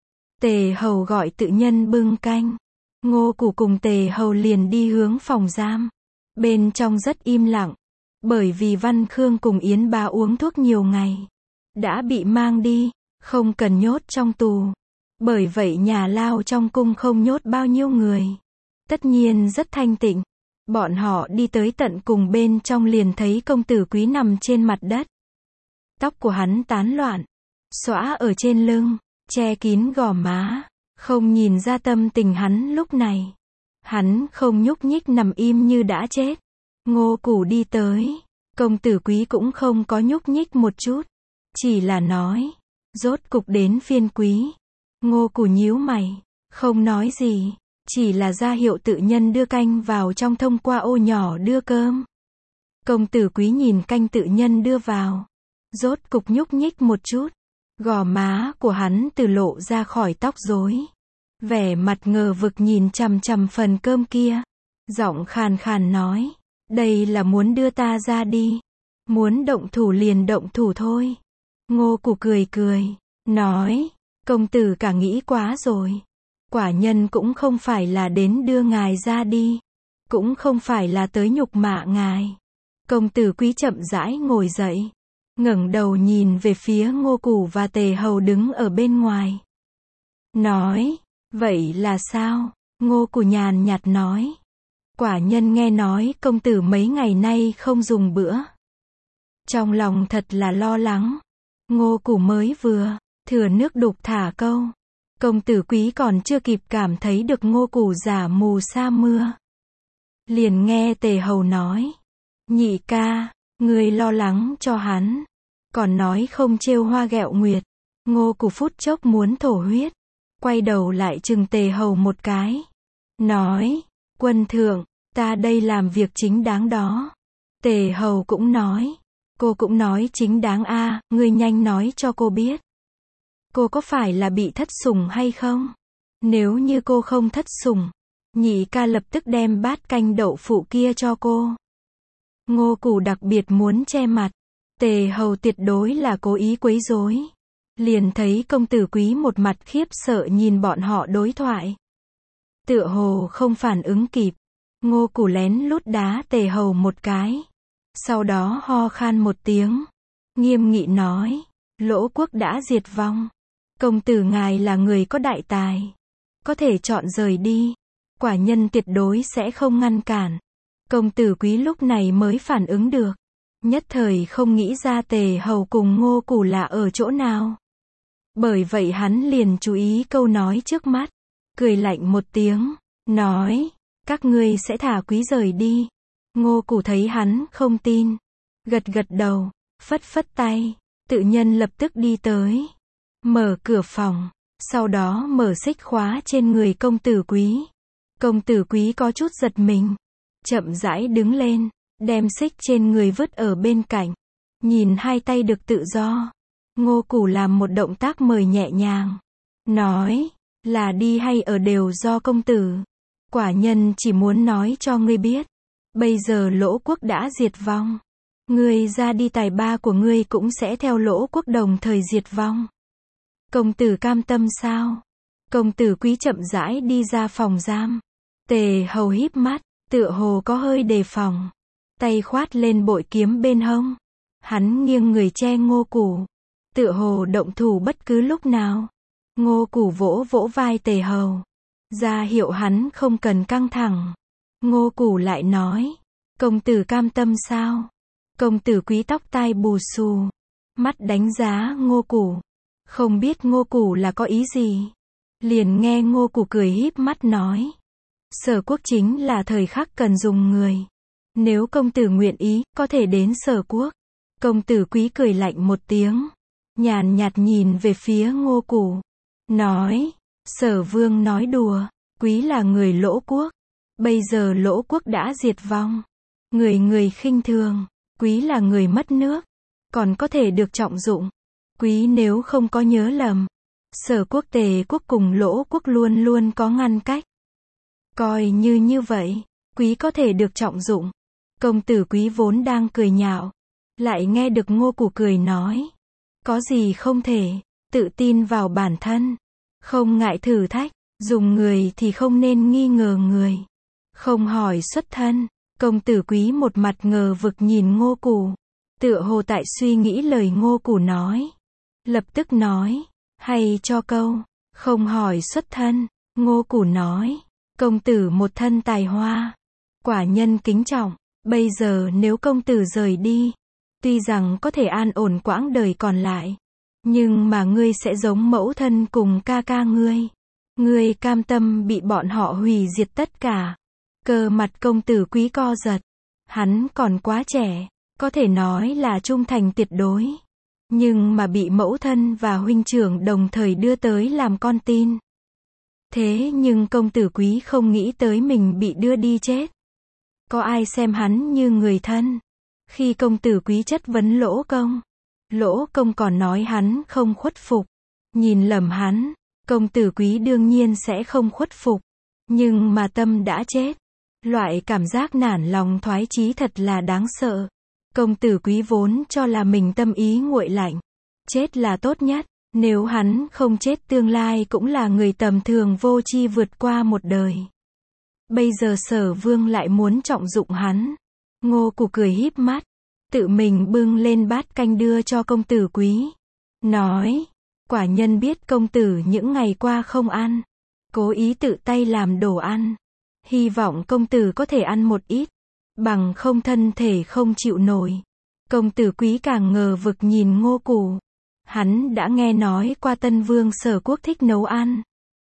Speaker 1: Tề Hầu gọi tự nhân bưng canh. Ngô Cù cùng Tề Hầu liền đi hướng phòng giam. Bên trong rất im lặng. Bởi vì Văn Khương cùng Yến Bá uống thuốc nhiều ngày. Đã bị mang đi, không cần nhốt trong tù. Bởi vậy nhà lao trong cung không nhốt bao nhiêu người. Tất nhiên rất thanh tịnh. Bọn họ đi tới tận cùng bên trong liền thấy công tử quý nằm trên mặt đất. Tóc của hắn tán loạn, xõa ở trên lưng, che kín gò má, không nhìn ra tâm tình hắn lúc này. Hắn không nhúc nhích nằm im như đã chết. Ngô Cù đi tới, công tử quý cũng không có nhúc nhích một chút, chỉ là nói, rốt cục đến phiên quý. Ngô Cù nhíu mày, không nói gì, chỉ là ra hiệu tự nhân đưa canh vào trong thông qua ô nhỏ đưa cơm. Công tử quý nhìn canh tự nhân đưa vào, rốt cục nhúc nhích một chút, gò má của hắn từ lộ ra khỏi tóc rối. Vẻ mặt ngờ vực nhìn chằm chằm phần cơm kia, giọng khàn khàn nói, đây là muốn đưa ta ra đi, muốn động thủ liền động thủ thôi. Ngô Cù cười cười, nói, công tử cả nghĩ quá rồi. Quả nhân cũng không phải là đến đưa ngài ra đi, cũng không phải là tới nhục mạ ngài. Công tử quý chậm rãi ngồi dậy, ngẩng đầu nhìn về phía Ngô Cù và Tề Hầu đứng ở bên ngoài. Nói, vậy là sao? Ngô Cù nhàn nhạt nói. Quả nhân nghe nói công tử mấy ngày nay không dùng bữa. Trong lòng thật là lo lắng. Ngô Cù mới vừa thừa nước đục thả câu. Công tử quý còn chưa kịp cảm thấy được Ngô Cù giả mù sa mưa. Liền nghe Tề Hầu nói. Nhị ca, người lo lắng cho hắn. Còn nói không trêu hoa ghẹo nguyệt. Ngô Cù phút chốc muốn thổ huyết. Quay đầu lại chừng Tề Hầu một cái. Nói, quân thượng, ta đây làm việc chính đáng đó. Tề Hầu cũng nói. Cô cũng nói chính đáng a, ngươi nhanh nói cho cô biết. Cô có phải là bị thất sủng hay không? Nếu như cô không thất sủng, nhị ca lập tức đem bát canh đậu phụ kia cho cô. Ngô Cù đặc biệt muốn che mặt. Tề Hầu tuyệt đối là cố ý quấy rối. Liền thấy công tử quý một mặt khiếp sợ nhìn bọn họ đối thoại. Tựa hồ không phản ứng kịp. Ngô Cù lén lút đá Tề Hầu một cái. Sau đó ho khan một tiếng. Nghiêm nghị nói. Lỗ quốc đã diệt vong. Công tử ngài là người có đại tài. Có thể chọn rời đi. Quả nhân tuyệt đối sẽ không ngăn cản. Công tử quý lúc này mới phản ứng được. Nhất thời không nghĩ ra Tề Hầu cùng Ngô Cù là ở chỗ nào. Bởi vậy hắn liền chú ý câu nói trước mắt. Cười lạnh một tiếng. Nói. Các ngươi sẽ thả quý rời đi. Ngô Cù thấy hắn không tin. Gật gật đầu. Phất phất tay. Tự nhân lập tức đi tới. Mở cửa phòng. Sau đó mở xích khóa trên người công tử quý. Công tử quý có chút giật mình. Chậm rãi đứng lên. Đem xích trên người vứt ở bên cạnh. Nhìn hai tay được tự do. Ngô Cù làm một động tác mời nhẹ nhàng. Nói. Là đi hay ở đều do công tử. Quả nhân chỉ muốn nói cho ngươi biết. Bây giờ Lỗ quốc đã diệt vong. Ngươi ra đi tài ba của ngươi cũng sẽ theo Lỗ quốc đồng thời diệt vong. Công tử cam tâm sao? Công tử quý chậm rãi đi ra phòng giam. Tề Hầu híp mắt, tựa hồ có hơi đề phòng. Tay khoát lên bội kiếm bên hông. Hắn nghiêng người che Ngô Cù. Tựa hồ động thủ bất cứ lúc nào. Ngô Cù vỗ vỗ vai Tề Hầu. Ra hiệu hắn không cần căng thẳng. Ngô Cù lại nói. Công tử cam tâm sao? Công tử quý tóc tai bù xù. Mắt đánh giá Ngô Cù. Không biết Ngô Cù là có ý gì. Liền nghe Ngô Cù cười híp mắt nói. Sở quốc chính là thời khắc cần dùng người. Nếu công tử nguyện ý, có thể đến Sở quốc. Công tử quý cười lạnh một tiếng. Nhàn nhạt nhìn về phía Ngô Cù. nói, Sở Vương nói đùa, Quý là người Lỗ quốc, bây giờ Lỗ quốc đã diệt vong, người người khinh thường, Quý là người mất nước, còn có thể được trọng dụng. Quý nếu không có nhớ lầm, Sở quốc Tề quốc cùng Lỗ quốc luôn luôn có ngăn cách. Coi như vậy, Quý có thể được trọng dụng. Công tử Quý vốn đang cười nhạo, lại nghe được Ngô Củ cười nói, có gì không thể, tự tin vào bản thân, không ngại thử thách, dùng người thì không nên nghi ngờ người, không hỏi xuất thân. Công tử Quý một mặt ngờ vực nhìn Ngô Củ, tựa hồ tại suy nghĩ lời Ngô Củ nói, lập tức nói, hay cho câu, không hỏi xuất thân. Ngô Củ nói, công tử một thân tài hoa, quả nhân kính trọng, bây giờ nếu công tử rời đi, tuy rằng có thể an ổn quãng đời còn lại, nhưng mà ngươi sẽ giống mẫu thân cùng ca ca ngươi cam tâm bị bọn họ hủy diệt tất cả. Cơ mặt công tử Quý co giật, hắn còn quá trẻ, có thể nói là trung thành tuyệt đối, nhưng mà bị mẫu thân và huynh trưởng đồng thời đưa tới làm con tin. Thế nhưng công tử Quý không nghĩ tới mình bị đưa đi chết. Có ai xem hắn như người thân? Khi công tử Quý chất vấn Lỗ Công còn nói hắn không khuất phục, nhìn lầm hắn, công tử Quý đương nhiên sẽ không khuất phục, nhưng mà tâm đã chết. Loại cảm giác nản lòng thoái chí thật là đáng sợ. Công tử Quý vốn cho là mình tâm ý nguội lạnh, chết là tốt nhất, nếu hắn không chết tương lai cũng là người tầm thường vô tri vượt qua một đời. Bây giờ Sở Vương lại muốn trọng dụng hắn. Ngô Củ cười híp mắt, tự mình bưng lên bát canh đưa cho công tử Quý, nói, quả nhân biết công tử những ngày qua không ăn, cố ý tự tay làm đồ ăn, hy vọng công tử có thể ăn một ít, bằng không thân thể không chịu nổi. Công tử Quý càng ngờ vực nhìn Ngô Củ, hắn đã nghe nói qua Tân Vương Sở quốc thích nấu ăn,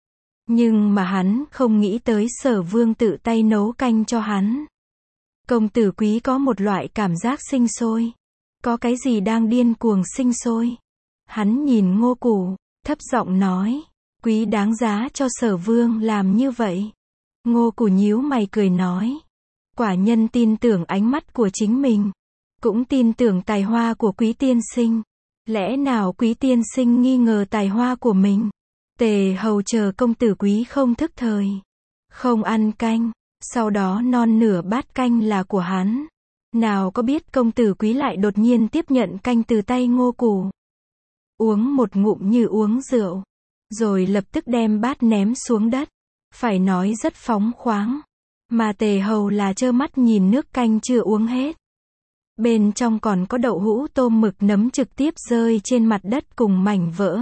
Speaker 1: nhưng mà hắn không nghĩ tới Sở Vương tự tay nấu canh cho hắn. Công tử Quý có một loại cảm giác sinh sôi, có cái gì đang điên cuồng sinh sôi. Hắn nhìn Ngô Củ, thấp giọng nói, Quý đáng giá cho Sở Vương làm như vậy. Ngô Củ nhíu mày cười nói, quả nhân tin tưởng ánh mắt của chính mình, cũng tin tưởng tài hoa của Quý tiên sinh. Lẽ nào Quý tiên sinh nghi ngờ tài hoa của mình? Tề hầu chờ công tử Quý không thức thời, không ăn canh, sau đó non nửa bát canh là của hắn. Nào có biết công tử Quý lại đột nhiên tiếp nhận canh từ tay Ngô Củ, uống một ngụm như uống rượu, rồi lập tức đem bát ném xuống đất. Phải nói rất phóng khoáng, mà Tề hầu là trơ mắt nhìn nước canh chưa uống hết. Bên trong còn có đậu hũ tôm mực nấm trực tiếp rơi trên mặt đất cùng mảnh vỡ.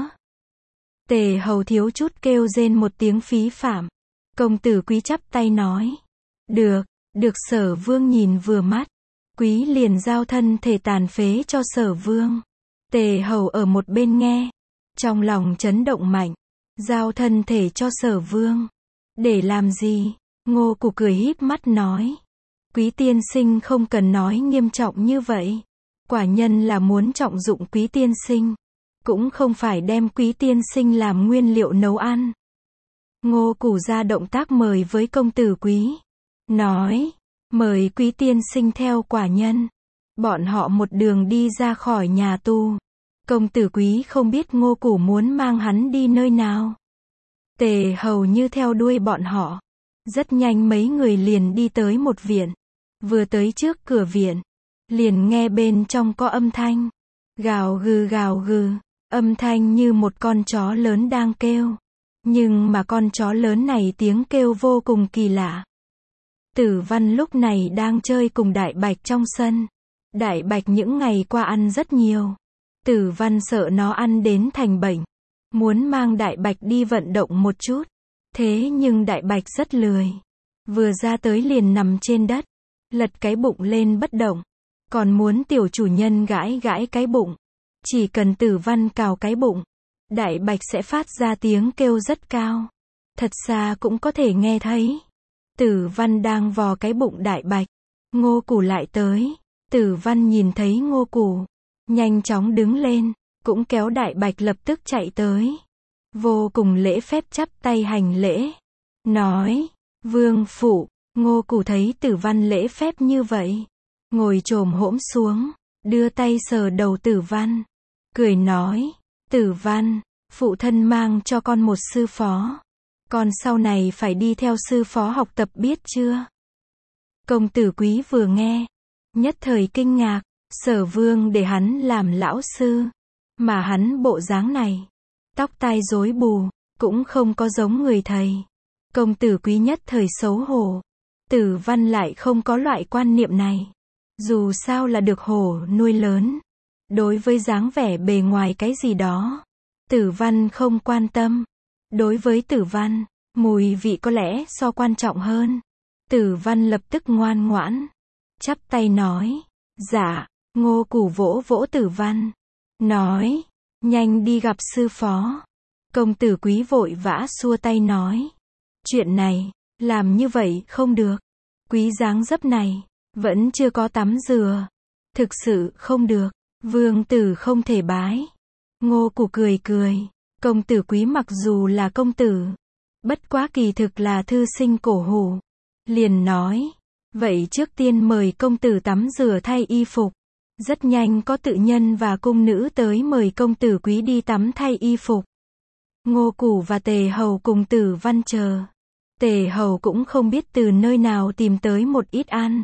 Speaker 1: Tề hầu thiếu chút kêu rên một tiếng phí phạm. Công tử Quý chắp tay nói, được Sở Vương nhìn vừa mắt. Quý liền giao thân thể tàn phế cho Sở Vương. Tề hầu ở một bên nghe, trong lòng chấn động mạnh. Giao thân thể cho Sở Vương, để làm gì? Ngô Củ cười híp mắt nói, Quý tiên sinh không cần nói nghiêm trọng như vậy. Quả nhân là muốn trọng dụng Quý tiên sinh, cũng không phải đem Quý tiên sinh làm nguyên liệu nấu ăn. Ngô Củ ra động tác mời với công tử Quý, nói, mời Quý tiên sinh theo quả nhân. Bọn họ một đường đi ra khỏi nhà tù. Công tử Quý không biết Ngô Củ muốn mang hắn đi nơi nào. Tề hầu như theo đuôi bọn họ. Rất nhanh mấy người liền đi tới một viện. Vừa tới trước cửa viện, liền nghe bên trong có âm thanh. Gào gừ, âm thanh như một con chó lớn đang kêu. Nhưng mà con chó lớn này tiếng kêu vô cùng kỳ lạ. Tử Văn lúc này đang chơi cùng Đại Bạch trong sân. Đại Bạch những ngày qua ăn rất nhiều. Tử Văn sợ nó ăn đến thành bệnh, muốn mang Đại Bạch đi vận động một chút. Thế nhưng Đại Bạch rất lười. Vừa ra tới liền nằm trên đất, lật cái bụng lên bất động. Còn muốn tiểu chủ nhân gãi gãi cái bụng. Chỉ cần Tử Văn cào cái bụng, Đại Bạch sẽ phát ra tiếng kêu rất cao. Thật xa cũng có thể nghe thấy. Tử Văn đang vò cái bụng Đại Bạch. Ngô Củ lại tới. Tử Văn nhìn thấy Ngô Củ, nhanh chóng đứng lên, cũng kéo Đại Bạch lập tức chạy tới. vô cùng lễ phép chắp tay hành lễ, nói, vương phụ. Ngô Cù thấy Tử Văn lễ phép như vậy, ngồi chồm hổm xuống, đưa tay sờ đầu Tử Văn, cười nói, Tử Văn, phụ thân mang cho con một sư phó, con sau này phải đi theo sư phó học tập biết chưa? Công tử Quý vừa nghe, nhất thời kinh ngạc, Sở Vương để hắn làm lão sư, mà hắn bộ dáng này, tóc tai rối bù, cũng không có giống người thầy. Công tử Quý nhất thời xấu hổ, Tử Văn lại không có loại quan niệm này, dù sao là được hổ nuôi lớn. Đối với dáng vẻ bề ngoài cái gì đó, Tử Văn không quan tâm. Đối với Tử Văn, mùi vị có lẽ so quan trọng hơn. Tử Văn lập tức ngoan ngoãn, chắp tay nói, dạ. Ngô Cù vỗ vỗ Tử Văn, nói, nhanh đi gặp sư phó. Công tử Quý vội vã xua tay nói, chuyện này, làm như vậy không được. Quý dáng dấp này, vẫn chưa có tắm rửa. Thực sự không được, vương tử không thể bái. Ngô Cù cười cười, công tử Quý mặc dù là công tử, bất quá kỳ thực là thư sinh cổ hủ. Liền nói, vậy trước tiên mời công tử tắm rửa thay y phục. Rất nhanh có tự nhân và cung nữ tới mời công tử Quý đi tắm thay y phục. Ngô Cù và Tề Hầu cùng Tử Văn chờ. Tề Hầu cũng không biết từ nơi nào tìm tới một ít ăn.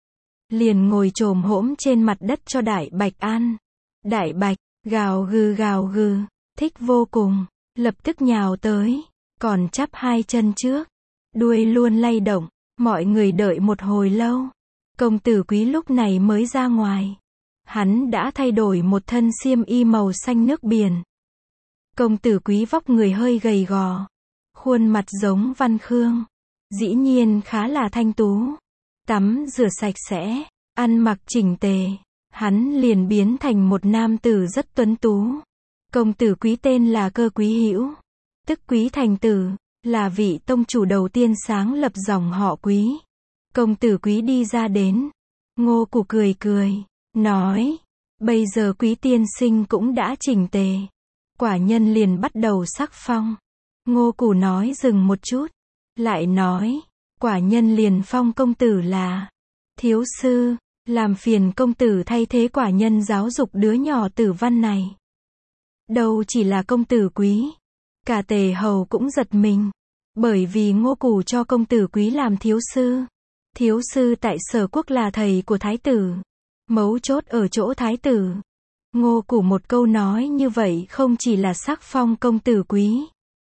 Speaker 1: Liền ngồi chồm hổm trên mặt đất cho Đại Bạch ăn. Đại Bạch, gào gừ, thích vô cùng, lập tức nhào tới, còn chắp hai chân trước, đuôi luôn lay động, mọi người đợi một hồi lâu. Công tử Quý lúc này mới ra ngoài. Hắn đã thay đổi một thân xiêm y màu xanh nước biển. Công tử Quý vóc người hơi gầy gò, khuôn mặt giống Văn Khương, dĩ nhiên khá là thanh tú. Tắm rửa sạch sẽ, ăn mặc chỉnh tề, hắn liền biến thành một nam tử rất tuấn tú. Công tử Quý tên là Cơ Quý Hữu, tức Quý Thành Tử, là vị tông chủ đầu tiên sáng lập dòng họ Quý. Công tử Quý đi ra đến, Ngô Cù cười cười, nói, bây giờ Quý tiên sinh cũng đã chỉnh tề. Quả nhân liền bắt đầu sắc phong. Ngô Cù nói dừng một chút, lại nói, quả nhân liền phong công tử là thiếu sư, làm phiền công tử thay thế quả nhân giáo dục đứa nhỏ Tử Văn này. Đâu chỉ là công tử Quý, cả Tề Hầu cũng giật mình, bởi vì Ngô Cù cho công tử Quý làm thiếu sư. Thiếu sư tại Sở Quốc là thầy của thái tử, mấu chốt ở chỗ thái tử. Ngô Cù một câu nói như vậy không chỉ là sắc phong công tử Quý,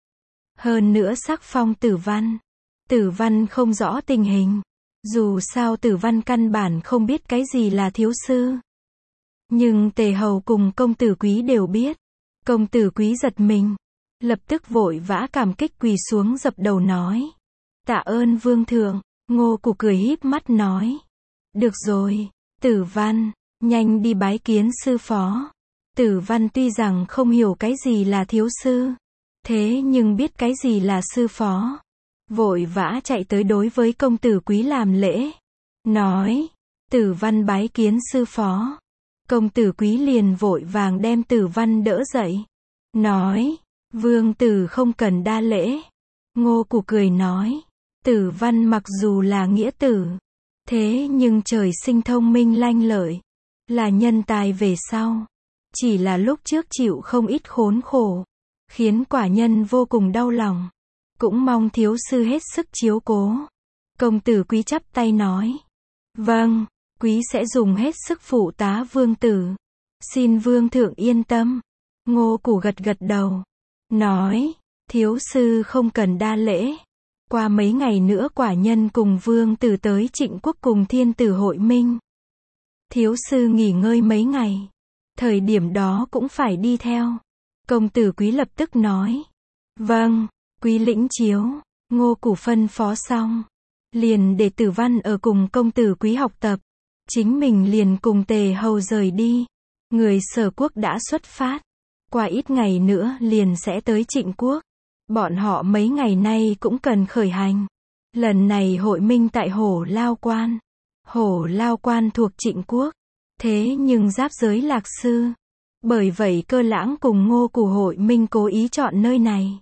Speaker 1: hơn nữa sắc phong Tử Văn. Tử Văn không rõ tình hình, dù sao Tử Văn căn bản không biết cái gì là thiếu sư. Nhưng Tề Hầu cùng công tử Quý đều biết. Công tử Quý giật mình, lập tức vội vã cảm kích quỳ xuống dập đầu nói, tạ ơn vương thượng. Ngô Cù cười híp mắt nói, được rồi, Tử Văn, nhanh đi bái kiến sư phó. Tử Văn tuy rằng không hiểu cái gì là thiếu sư, thế nhưng biết cái gì là sư phó. Vội vã chạy tới đối với công tử Quý làm lễ, nói, Tử Văn bái kiến sư phó. Công tử Quý liền vội vàng đem Tử Văn đỡ dậy, nói, vương tử không cần đa lễ. Ngô Cù cười nói, Tử Văn mặc dù là nghĩa tử, thế nhưng trời sinh thông minh lanh lợi, là nhân tài về sau. Chỉ là lúc trước chịu không ít khốn khổ, khiến quả nhân vô cùng đau lòng. Cũng mong thiếu sư hết sức chiếu cố. Công tử Quý chắp tay nói, vâng, Quý sẽ dùng hết sức phụ tá vương tử. Xin vương thượng yên tâm. Ngô Cù gật gật đầu, nói, thiếu sư không cần đa lễ. Qua mấy ngày nữa quả nhân cùng vương tử tới Trịnh Quốc cùng thiên tử hội minh. Thiếu sư nghỉ ngơi mấy ngày, thời điểm đó cũng phải đi theo. Công tử Quý lập tức nói, vâng, Quý lĩnh chiếu. Ngô Cù phân phó xong, liền để Tử Văn ở cùng công tử Quý học tập, chính mình liền cùng Tề Hầu rời đi. Người Sở Quốc đã xuất phát, qua ít ngày nữa liền sẽ tới Trịnh Quốc. Bọn họ mấy ngày nay cũng cần khởi hành. Lần này hội minh tại Hổ Lao Quan. Hổ Lao Quan thuộc Trịnh Quốc, thế nhưng giáp giới Lạc Sư. Bởi vậy Cơ Lãng cùng Ngô Cù hội minh cố ý chọn nơi này.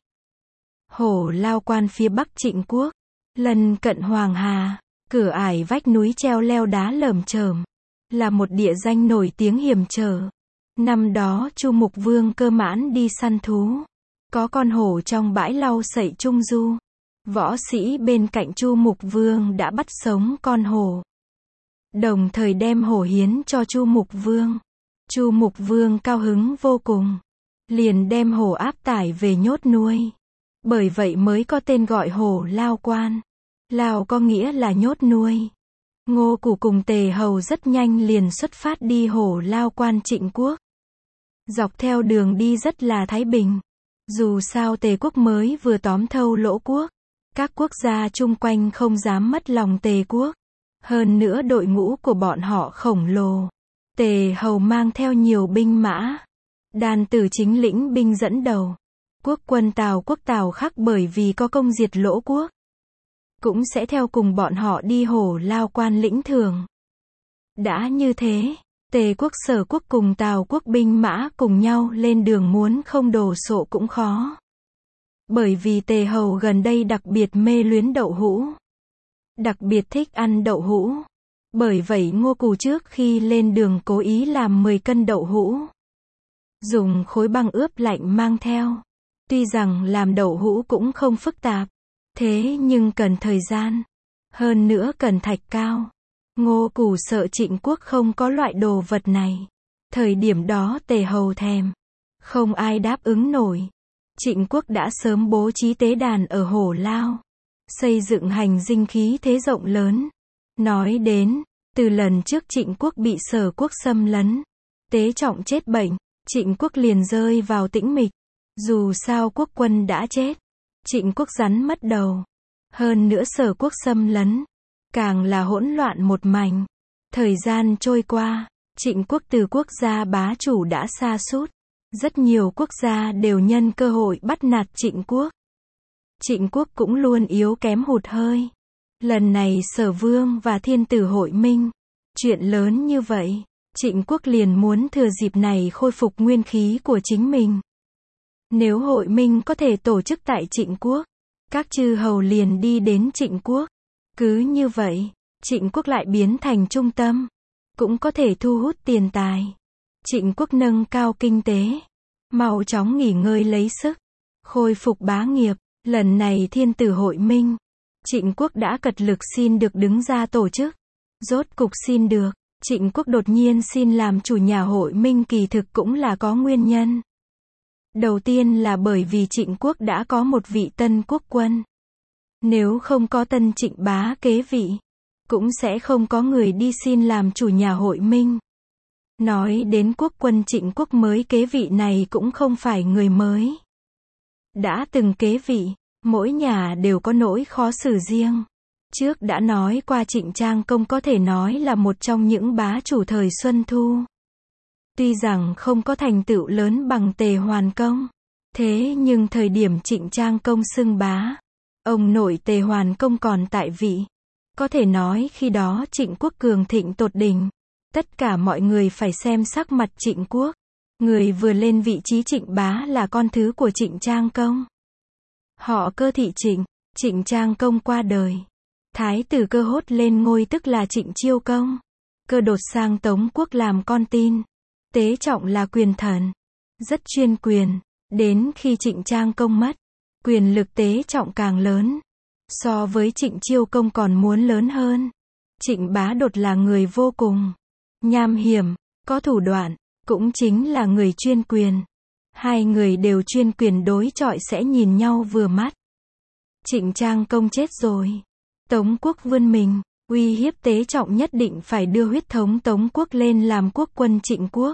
Speaker 1: Hổ Lao Quan phía bắc Trịnh quốc, lân cận Hoàng Hà, cửa ải vách núi treo leo đá lởm chởm, là một địa danh nổi tiếng hiểm trở. Năm đó Chu Mục Vương Cơ Mãn đi săn thú, có con hổ trong bãi lau sậy trung du. Võ sĩ bên cạnh Chu Mục Vương đã bắt sống con hổ, đồng thời đem hổ hiến cho Chu Mục Vương. Chu Mục Vương cao hứng vô cùng, liền đem hổ áp tải về nhốt nuôi. Bởi vậy mới có tên gọi Hổ Lao Quan. Lao có nghĩa là nhốt nuôi. Ngô Cù cùng Tề Hầu rất nhanh liền xuất phát đi Hổ Lao Quan Trịnh quốc. Dọc theo đường đi rất là thái bình. Dù sao Tề quốc mới vừa tóm thâu Lỗ quốc, các quốc gia chung quanh không dám mất lòng Tề quốc. Hơn nữa đội ngũ của bọn họ khổng lồ. Tề Hầu mang theo nhiều binh mã. Đàn Tử chính lĩnh binh dẫn đầu. Quốc quân Tào quốc Tào Khắc bởi vì có công diệt Lỗ quốc, cũng sẽ theo cùng bọn họ đi Hổ Lao Quan lĩnh thưởng. Đã như thế, Tề quốc Sở quốc cùng Tào quốc binh mã cùng nhau lên đường muốn không đồ sộ cũng khó. Bởi vì Tề Hầu gần đây đặc biệt mê luyến đậu hũ, đặc biệt thích ăn đậu hũ. Bởi vậy Ngô Cù trước khi lên đường cố ý làm 10 cân đậu hũ, dùng khối băng ướp lạnh mang theo. Tuy rằng làm đậu hũ cũng không phức tạp, thế nhưng cần thời gian, hơn nữa cần thạch cao. Ngô Cù sợ Trịnh quốc không có loại đồ vật này. Thời điểm đó Tề Hầu thèm, không ai đáp ứng nổi. Trịnh quốc đã sớm bố trí tế đàn ở Hổ Lao, xây dựng hành dinh khí thế rộng lớn. Nói đến, từ lần trước Trịnh quốc bị Sở quốc xâm lấn, Tế Trọng chết bệnh, Trịnh quốc liền rơi vào tĩnh mịch. Dù sao quốc quân đã chết, Trịnh quốc rắn mất đầu. Hơn nữa Sở quốc xâm lấn, càng là hỗn loạn một mảnh. Thời gian trôi qua, Trịnh quốc từ quốc gia bá chủ đã sa sút. Rất nhiều quốc gia đều nhân cơ hội bắt nạt Trịnh quốc. Trịnh quốc cũng luôn yếu kém hụt hơi. Lần này Sở Vương và Thiên Tử hội minh, chuyện lớn như vậy, Trịnh quốc liền muốn thừa dịp này khôi phục nguyên khí của chính mình. Nếu hội minh có thể tổ chức tại Trịnh quốc, các chư hầu liền đi đến Trịnh quốc. Cứ như vậy, Trịnh quốc lại biến thành trung tâm, cũng có thể thu hút tiền tài. Trịnh quốc nâng cao kinh tế, mau chóng nghỉ ngơi lấy sức, khôi phục bá nghiệp. Lần này Thiên Tử hội minh, Trịnh quốc đã cật lực xin được đứng ra tổ chức. Rốt cục xin được, Trịnh quốc đột nhiên xin làm chủ nhà hội minh kỳ thực cũng là có nguyên nhân. Đầu tiên là bởi vì Trịnh quốc đã có một vị tân quốc quân. Nếu không có tân Trịnh bá kế vị, cũng sẽ không có người đi xin làm chủ nhà hội minh. Nói đến quốc quân Trịnh quốc mới kế vị này cũng không phải người mới. Đã từng kế vị, mỗi nhà đều có nỗi khó xử riêng. Trước đã nói qua Trịnh Trang Công có thể nói là một trong những bá chủ thời Xuân Thu. Tuy rằng không có thành tựu lớn bằng Tề Hoàn Công, thế nhưng thời điểm Trịnh Trang Công xưng bá, ông nội Tề Hoàn Công còn tại vị. Có thể nói khi đó Trịnh quốc cường thịnh tột đỉnh. Tất cả mọi người phải xem sắc mặt Trịnh quốc. Người vừa lên vị trí Trịnh bá là con thứ của Trịnh Trang Công. Họ Cơ thị Trịnh, Trịnh Trang Công qua đời. Thái tử Cơ hốt lên ngôi tức là Trịnh Chiêu Công. Cơ đột sang Tống quốc làm con tin. Tế Trọng là quyền thần, rất chuyên quyền. Đến khi Trịnh Trang Công mất, quyền lực Tế Trọng càng lớn. So với Trịnh Chiêu Công còn muốn lớn hơn. Trịnh Bá Đột là người vô cùng nham hiểm, có thủ đoạn, cũng chính là người chuyên quyền. Hai người đều chuyên quyền đối chọi sẽ nhìn nhau vừa mắt. Trịnh Trang Công chết rồi. Tống quốc vươn mình, uy hiếp Tế Trọng nhất định phải đưa huyết thống Tống quốc lên làm quốc quân Trịnh quốc.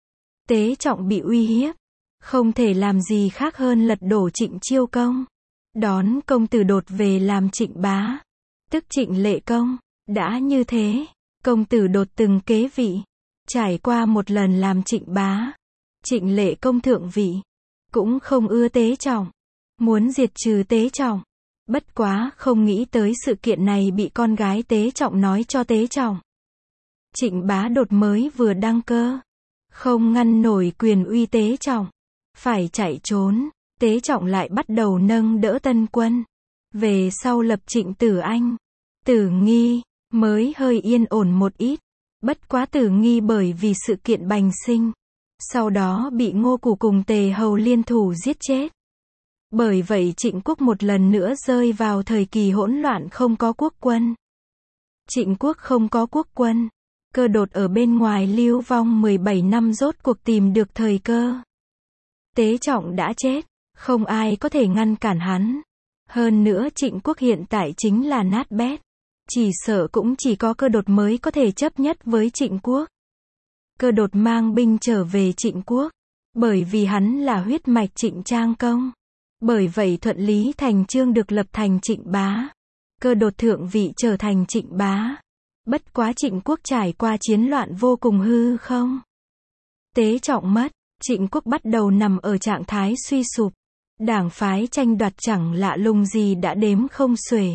Speaker 1: Tế Trọng bị uy hiếp, không thể làm gì khác hơn lật đổ Trịnh Chiêu Công. Đón công tử Đột về làm Trịnh bá, tức Trịnh Lệ Công. Đã như thế, công tử Đột từng kế vị, trải qua một lần làm Trịnh bá. Trịnh Lệ Công thượng vị, cũng không ưa Tế Trọng, muốn diệt trừ Tế Trọng. Bất quá không nghĩ tới sự kiện này bị con gái Tế Trọng nói cho Tế Trọng. Trịnh Bá Đột mới vừa đăng cơ, Không ngăn nổi quyền uy Tế Trọng. Phải chạy trốn. Tế Trọng lại bắt đầu nâng đỡ Tân Quân. Về sau lập Trịnh Tử Anh. Tử Nghi mới hơi yên ổn một ít. Bất quá Tử Nghi bởi vì sự kiện bành sinh, sau đó bị Ngô Củ cùng Tề Hầu liên thủ giết chết. Bởi vậy Trịnh quốc một lần nữa rơi vào thời kỳ hỗn loạn, không có quốc quân. Trịnh quốc không có quốc quân. Cơ Đột ở bên ngoài lưu vong 17 năm rốt cuộc tìm được thời cơ. Tế Trọng đã chết, không ai có thể ngăn cản hắn. Hơn nữa Trịnh quốc hiện tại chính là nát bét. Chỉ sợ cũng chỉ có Cơ Đột mới có thể chấp nhất với Trịnh quốc. Cơ Đột mang binh trở về Trịnh quốc. Bởi vì hắn là huyết mạch Trịnh Trang Công. Bởi vậy thuận lý thành chương được lập thành Trịnh bá. Cơ Đột thượng vị trở thành Trịnh bá. Bất quá Trịnh quốc trải qua chiến loạn vô cùng hư không. Tế Trọng mất, Trịnh quốc bắt đầu nằm ở trạng thái suy sụp. Đảng phái tranh đoạt chẳng lạ lùng gì đã đếm không xuể.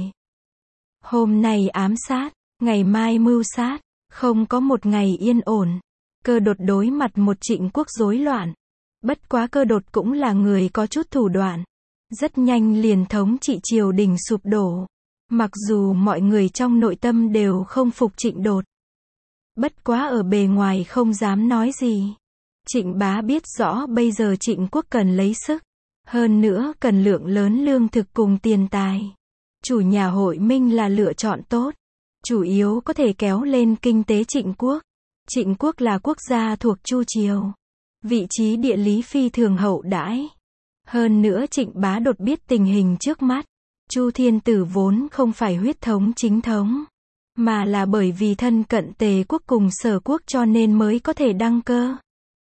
Speaker 1: Hôm nay ám sát, ngày mai mưu sát, không có một ngày yên ổn. Cơ Đột đối mặt một Trịnh quốc rối loạn. Bất quá Cơ Đột cũng là người có chút thủ đoạn. Rất nhanh liền thống trị triều đình sụp đổ. Mặc dù mọi người trong nội tâm đều không phục Trịnh Đột. Bất quá ở bề ngoài không dám nói gì. Trịnh bá biết rõ bây giờ Trịnh quốc cần lấy sức. Hơn nữa cần lượng lớn lương thực cùng tiền tài. Chủ nhà hội minh là lựa chọn tốt. Chủ yếu có thể kéo lên kinh tế Trịnh quốc. Trịnh quốc là quốc gia thuộc Chu triều. Vị trí địa lý phi thường hậu đãi. Hơn nữa Trịnh bá Đột biết tình hình trước mắt. Chu Thiên Tử vốn không phải huyết thống chính thống. Mà là bởi vì thân cận Tề quốc cùng Sở quốc cho nên mới có thể đăng cơ.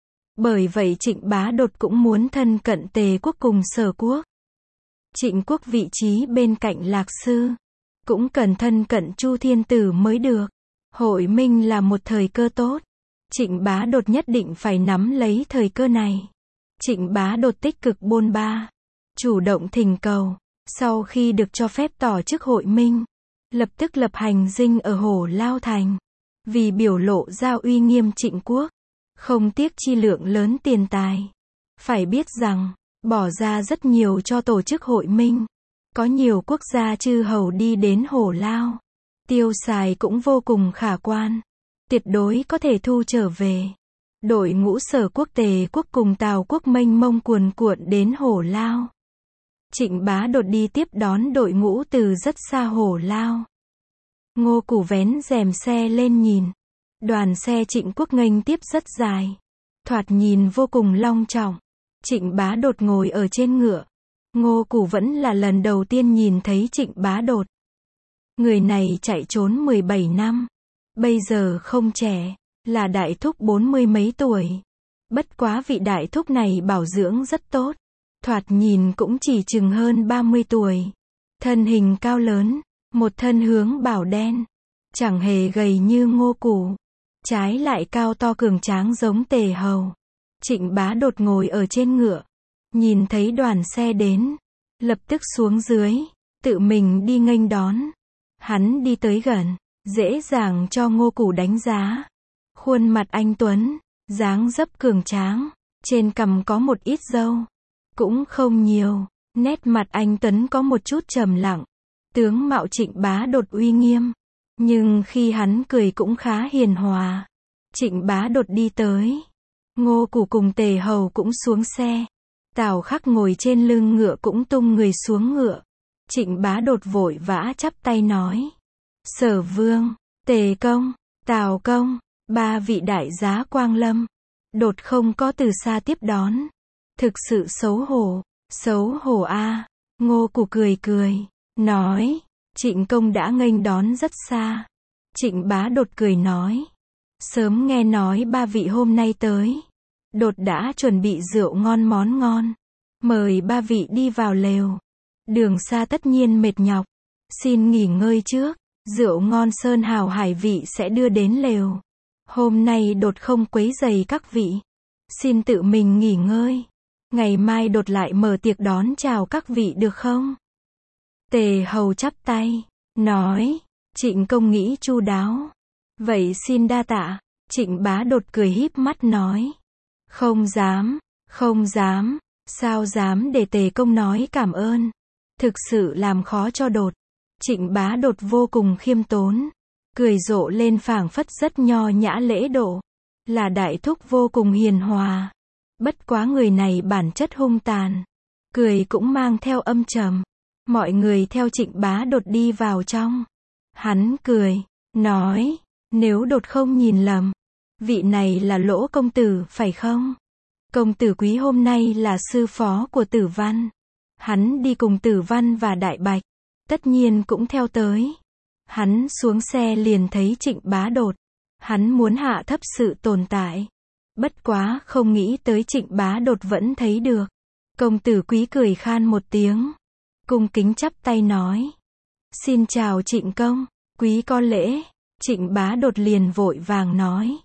Speaker 1: Bởi vậy Trịnh bá Đột cũng muốn thân cận Tề quốc cùng Sở quốc. Trịnh quốc vị trí bên cạnh Lạc Sư. Cũng cần thân cận Chu Thiên Tử mới được. Hội minh là một thời cơ tốt. Trịnh bá Đột nhất định phải nắm lấy thời cơ này. Trịnh bá Đột tích cực bôn ba. Chủ động thỉnh cầu. Sau khi được cho phép tỏ chức hội minh. Lập tức lập hành dinh ở Hổ Lao Thành. Vì biểu lộ ra uy nghiêm Trịnh quốc. Không tiếc chi lượng lớn tiền tài. Phải biết rằng, bỏ ra rất nhiều cho tổ chức hội minh. Có nhiều quốc gia chư hầu đi đến Hổ Lao. Tiêu xài cũng vô cùng khả quan. Tuyệt đối có thể thu trở về. Đội ngũ Sở quốc Tề quốc cùng Tào quốc mênh mông cuồn cuộn đến Hổ Lao. Trịnh bá Đột đi tiếp đón đội ngũ từ rất xa Hổ Lao. Ngô Củ vén rèm xe lên nhìn. Đoàn xe Trịnh quốc nghênh tiếp rất dài. Thoạt nhìn vô cùng long trọng. Trịnh bá Đột ngồi ở trên ngựa. Ngô Củ vẫn là lần đầu tiên nhìn thấy Trịnh bá Đột. Người này chạy trốn 17 năm. Bây giờ không trẻ. Là đại thúc 40 mấy tuổi. Bất quá vị đại thúc này bảo dưỡng rất tốt. Thoạt nhìn cũng chỉ chừng hơn 30 tuổi. Thân hình cao lớn. Một thân hướng bảo đen. Chẳng hề gầy như Ngô Củ. Trái lại cao to cường tráng giống Tề Hầu. Trịnh bá Đột ngồi ở trên ngựa. Nhìn thấy đoàn xe đến. Lập tức xuống dưới. Tự mình đi nghênh đón. Hắn đi tới gần. Dễ dàng cho Ngô Củ đánh giá. Khuôn mặt anh tuấn. Dáng dấp cường tráng. Trên cằm có một ít râu. Cũng không nhiều. Nét mặt anh tuấn có một chút trầm lặng. Tướng mạo Trịnh bá Đột uy nghiêm. Nhưng khi hắn cười cũng khá hiền hòa. Trịnh bá Đột đi tới. Ngô Củ cùng Tề Hầu cũng xuống xe. Tào Khắc ngồi trên lưng ngựa cũng tung người xuống ngựa. Trịnh bá Đột vội vã chắp tay nói. Sở Vương, Tề Công, Tào Công, ba vị đại giá quang lâm. Đột không có từ xa tiếp đón. Thực sự xấu hổ a. Ngô Củ cười cười. Nói. Trịnh công đã nghênh đón rất xa. Trịnh bá Đột cười nói. Sớm nghe nói ba vị hôm nay tới. Đột đã chuẩn bị rượu ngon món ngon. Mời ba vị đi vào lều. Đường xa tất nhiên mệt nhọc. Xin nghỉ ngơi trước. Rượu ngon sơn hào hải vị sẽ đưa đến lều. Hôm nay Đột không quấy rầy các vị. Xin tự mình nghỉ ngơi. Ngày mai Đột lại mở tiệc đón chào các vị được không? Tề Hầu chắp tay. Nói. Trịnh công nghĩ chu đáo. Vậy xin đa tạ. Trịnh bá Đột cười híp mắt nói. Không dám, sao dám để Tề Công nói cảm ơn. Thực sự làm khó cho Đột. Trịnh Bá Đột vô cùng khiêm tốn, cười rộ lên phảng phất rất nho nhã lễ độ, là đại thúc vô cùng hiền hòa. Bất quá người này bản chất hung tàn, cười cũng mang theo âm trầm. Mọi người theo Trịnh Bá Đột đi vào trong. Hắn cười, nói, nếu Đột không nhìn lầm, vị này là Lỗ công tử, phải không? Công tử Quý hôm nay là sư phó của Tử Văn. Hắn đi cùng Tử Văn và Đại Bạch, tất nhiên cũng theo tới. Hắn xuống xe liền thấy Trịnh Bá Đột. Hắn muốn hạ thấp sự tồn tại. Bất quá không nghĩ tới Trịnh Bá Đột vẫn thấy được. Công tử Quý cười khan một tiếng, cung kính chắp tay nói, xin chào Trịnh công, Quý có lễ. Trịnh Bá Đột liền vội vàng nói,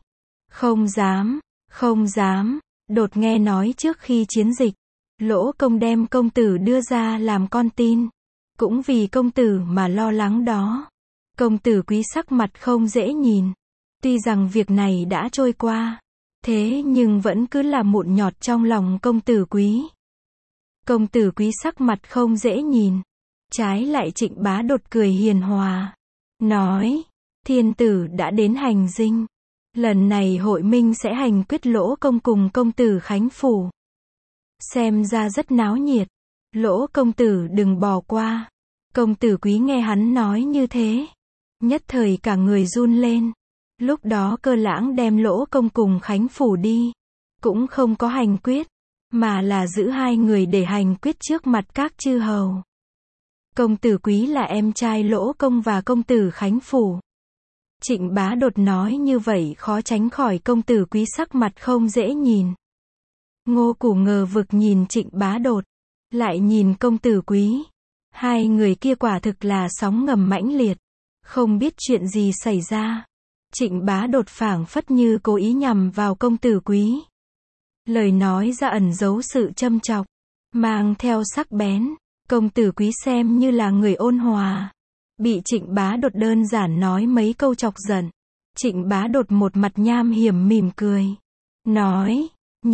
Speaker 1: không dám. Đột nghe nói trước khi chiến dịch, Lỗ công đem công tử đưa ra làm con tin, cũng vì công tử mà lo lắng đó. Công tử Quý sắc mặt không dễ nhìn. Tuy rằng việc này đã trôi qua, thế nhưng vẫn cứ là mụn nhọt trong lòng công tử Quý. Công tử Quý sắc mặt không dễ nhìn. Trái lại Trịnh Bá Đột cười hiền hòa, nói, thiên tử đã đến hành dinh. Lần này hội minh sẽ hành quyết Lỗ công cùng công tử Khánh Phủ. Xem ra rất náo nhiệt. Lỗ công tử đừng bỏ qua. Công tử Quý nghe hắn nói như thế, nhất thời cả người run lên. Lúc đó Cơ Lãng đem Lỗ công cùng Khánh Phủ đi, cũng không có hành quyết, mà là giữ hai người để hành quyết trước mặt các chư hầu. Công tử Quý là em trai Lỗ công và công tử Khánh Phủ. Trịnh Bá Đột nói như vậy khó tránh khỏi công tử Quý sắc mặt không dễ nhìn. Ngô Củ ngờ vực nhìn Trịnh Bá Đột, lại nhìn công tử Quý. Hai người kia quả thực là sóng ngầm mãnh liệt, không biết chuyện gì xảy ra. Trịnh Bá Đột phảng phất như cố ý nhằm vào công tử Quý. Lời nói ra ẩn giấu sự châm chọc, mang theo sắc bén. Công tử Quý xem như là người ôn hòa, bị Trịnh Bá Đột đơn giản nói mấy câu chọc giận. Trịnh Bá Đột một mặt nham hiểm mỉm cười, nói,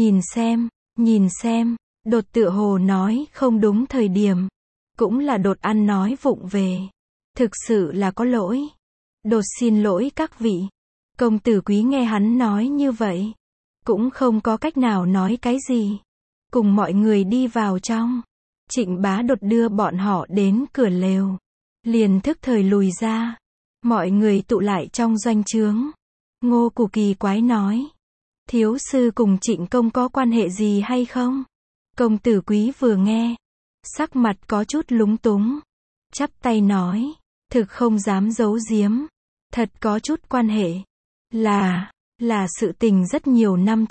Speaker 1: nhìn xem, Đột tựa hồ nói không đúng thời điểm. Cũng là Đột ăn nói vụng về. Thực sự là có lỗi. Đột xin lỗi các vị. Công tử Quý nghe hắn nói như vậy, cũng không có cách nào nói cái gì. Cùng mọi người đi vào trong. Trịnh Bá Đột đưa bọn họ đến cửa lều, liền thức thời lùi ra. Mọi người tụ lại trong doanh trướng. Ngô Củ kỳ quái nói, thiếu sư cùng Trịnh công có quan hệ gì hay không? Công tử Quý vừa nghe, sắc mặt có chút lúng túng, chắp tay nói, thực không dám giấu giếm, thật có chút quan hệ. Là sự tình rất nhiều năm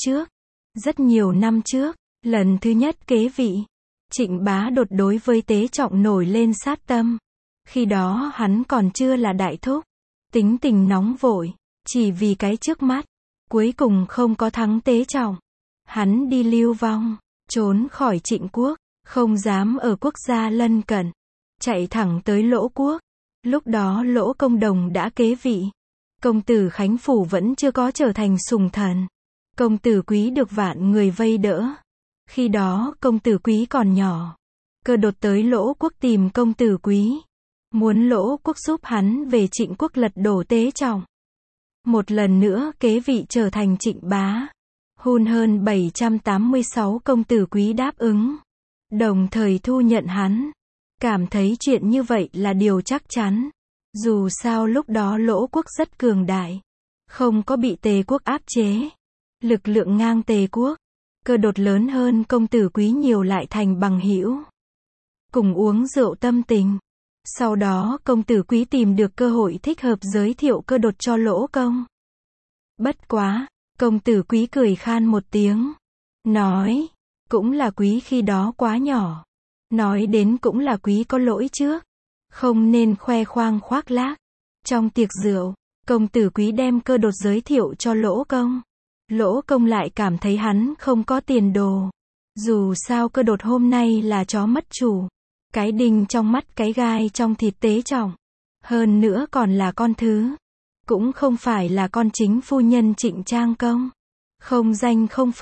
Speaker 1: trước, lần thứ nhất kế vị, Trịnh Bá Đột đối với Tế Trọng nổi lên sát tâm. Khi đó hắn còn chưa là đại thúc, tính tình nóng vội, chỉ vì cái trước mắt, cuối cùng không có thắng Tế Trọng. Hắn đi lưu vong, trốn khỏi Trịnh quốc, không dám ở quốc gia lân cận, chạy thẳng tới Lỗ quốc. Lúc đó Lỗ công đồng đã kế vị, công tử Khánh Phủ vẫn chưa có trở thành sùng thần. Công tử Quý được vạn người vây đỡ. Khi đó công tử Quý còn nhỏ. Cơ Đột tới Lỗ quốc tìm công tử Quý, muốn Lỗ quốc giúp hắn về Trịnh quốc lật đổ Tế Trọng, một lần nữa kế vị trở thành Trịnh bá. Hun hơn 786 công tử Quý đáp ứng, đồng thời thu nhận hắn, cảm thấy chuyện như vậy là điều chắc chắn. Dù sao lúc đó Lỗ quốc rất cường đại, không có bị Tề quốc áp chế, lực lượng ngang Tề quốc. Cơ Đột lớn hơn công tử Quý nhiều lại thành bằng hữu, cùng uống rượu tâm tình. Sau đó công tử Quý tìm được cơ hội thích hợp giới thiệu Cơ Đột cho Lỗ công. Bất quá, công tử Quý cười khan một tiếng, nói, cũng là Quý khi đó quá nhỏ. Nói đến cũng là Quý có lỗi trước, không nên khoe khoang khoác lác. Trong tiệc rượu, công tử Quý đem Cơ Đột giới thiệu cho Lỗ công. Lỗ công lại cảm thấy hắn không có tiền đồ. Dù sao Cơ Đột hôm nay là chó mất chủ, cái đinh trong mắt cái gai trong thịt Tế Trọng. Hơn nữa còn là con thứ, cũng không phải là con chính phu nhân Trịnh Trang công. Không danh không phận,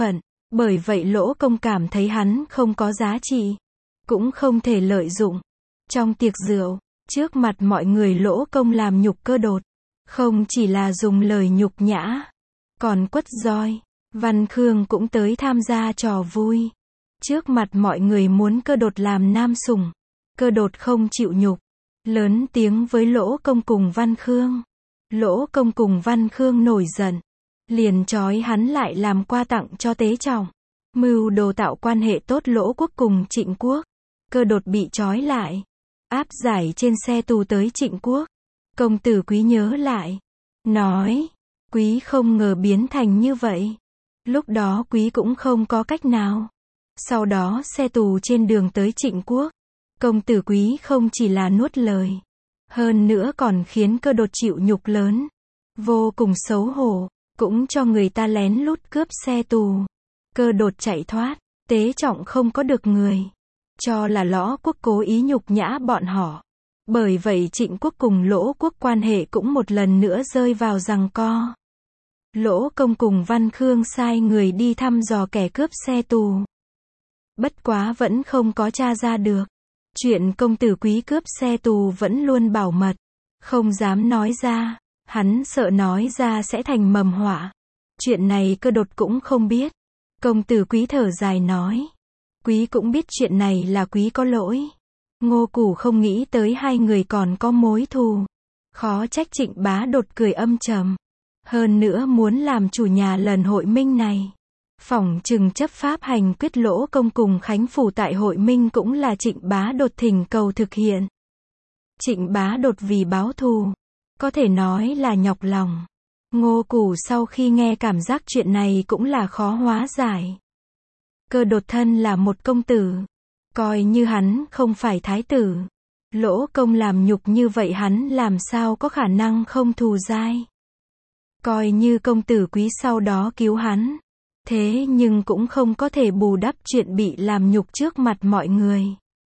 Speaker 1: Bởi vậy Lỗ Công cảm thấy hắn không có giá trị, cũng không thể lợi dụng. Trong tiệc rượu, trước mặt mọi người Lỗ Công làm nhục Cơ Đột, không chỉ là dùng lời nhục nhã, còn quất roi. Văn Khương cũng tới tham gia trò vui. Trước mặt mọi người muốn Cơ Đột làm nam sủng. Cơ Đột không chịu nhục, lớn tiếng với Lỗ Công cùng Văn Khương. Lỗ Công cùng Văn Khương nổi giận, liền trói hắn lại làm quà tặng cho Tế Trọng. Mưu đồ tạo quan hệ tốt Lỗ Quốc cùng Trịnh Quốc. Cơ Đột bị trói lại, áp giải trên xe tù tới Trịnh Quốc. Công tử Quý nhớ lại, nói, Quý không ngờ biến thành như vậy. Lúc đó Quý cũng không có cách nào. Sau đó xe tù trên đường tới Trịnh Quốc, công tử Quý không chỉ là nuốt lời, hơn nữa còn khiến Cơ Đột chịu nhục lớn, vô cùng xấu hổ, cũng cho người ta lén lút cướp xe tù. Cơ Đột chạy thoát, Tế Trọng không có được người, cho là Lõ Quốc cố ý nhục nhã bọn họ. Bởi vậy Trịnh Quốc cùng Lỗ Quốc quan hệ cũng một lần nữa rơi vào giằng co. Lỗ Công cùng Văn Khương sai người đi thăm dò kẻ cướp xe tù. Bất quá vẫn không có tra ra được. Chuyện công tử Quý cướp xe tù vẫn luôn bảo mật, không dám nói ra, hắn sợ nói ra sẽ thành mầm họa. Chuyện này Cơ Đột cũng không biết. Công tử Quý thở dài nói, Quý cũng biết chuyện này là Quý có lỗi. Ngô Củ không nghĩ tới hai người còn có mối thù. Khó trách Trịnh Bá Đột cười âm trầm. Hơn nữa muốn làm chủ nhà lần hội minh này. Phỏng chừng chấp pháp hành quyết Lỗ Công cùng Khánh Phủ tại hội minh cũng là Trịnh Bá Đột thỉnh cầu thực hiện. Trịnh Bá Đột vì báo thù, có thể nói là nhọc lòng. Ngô Củ sau khi nghe cảm giác chuyện này cũng là khó hóa giải. Cơ Đột thân là một công tử, coi như hắn không phải thái tử. Lỗ Công làm nhục như vậy hắn làm sao có khả năng không thù dai. Coi như công tử Quý sau đó cứu hắn, thế nhưng cũng không có thể bù đắp chuyện bị làm nhục trước mặt mọi người.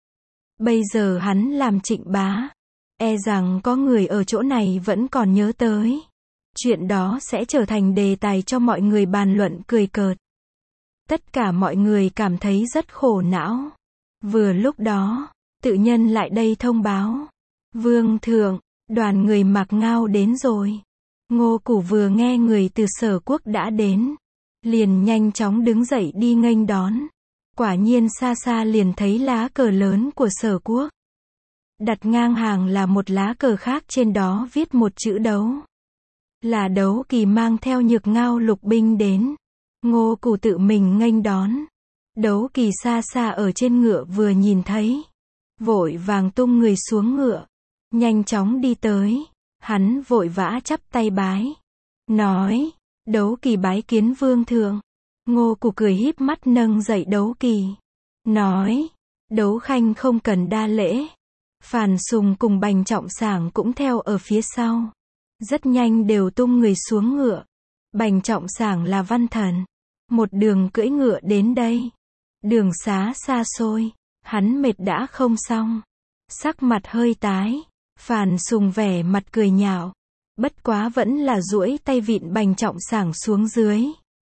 Speaker 1: Bây giờ hắn làm Trịnh bá, e rằng có người ở chỗ này vẫn còn nhớ tới. Chuyện đó sẽ trở thành đề tài cho mọi người bàn luận cười cợt. Tất cả mọi người cảm thấy rất khổ não. Vừa lúc đó, tự nhân lại đây thông báo. Vương thượng, đoàn người Mạc Ngao đến rồi. Ngô Củ vừa nghe người từ Sở Quốc đã đến, liền nhanh chóng đứng dậy đi nghênh đón. Quả nhiên xa xa liền thấy lá cờ lớn của Sở Quốc. Đặt ngang hàng là một lá cờ khác, trên đó viết một chữ đấu. Là Đấu Kỳ mang theo Nhược Ngao lục binh đến. Ngô Củ tự mình nghênh đón. Đấu Kỳ xa xa ở trên ngựa vừa nhìn thấy, vội vàng tung người xuống ngựa, nhanh chóng đi tới. Hắn vội vã chắp tay bái, nói, Đấu Kỳ bái kiến vương thượng. Ngô Củ cười híp mắt nâng dậy Đấu Kỳ, nói, Đấu Khanh không cần đa lễ. Phàn Sùng cùng Bành Trọng Sảng cũng theo ở phía sau, rất nhanh đều tung người xuống ngựa. Bành Trọng Sảng là văn thần, một đường cưỡi ngựa đến đây. Đường xá xa xôi, hắn mệt đã không xong, sắc mặt hơi tái. Phàn Sùng vẻ mặt cười nhạo, bất quá vẫn là duỗi tay vịn Bành Trọng Sảng xuống dưới.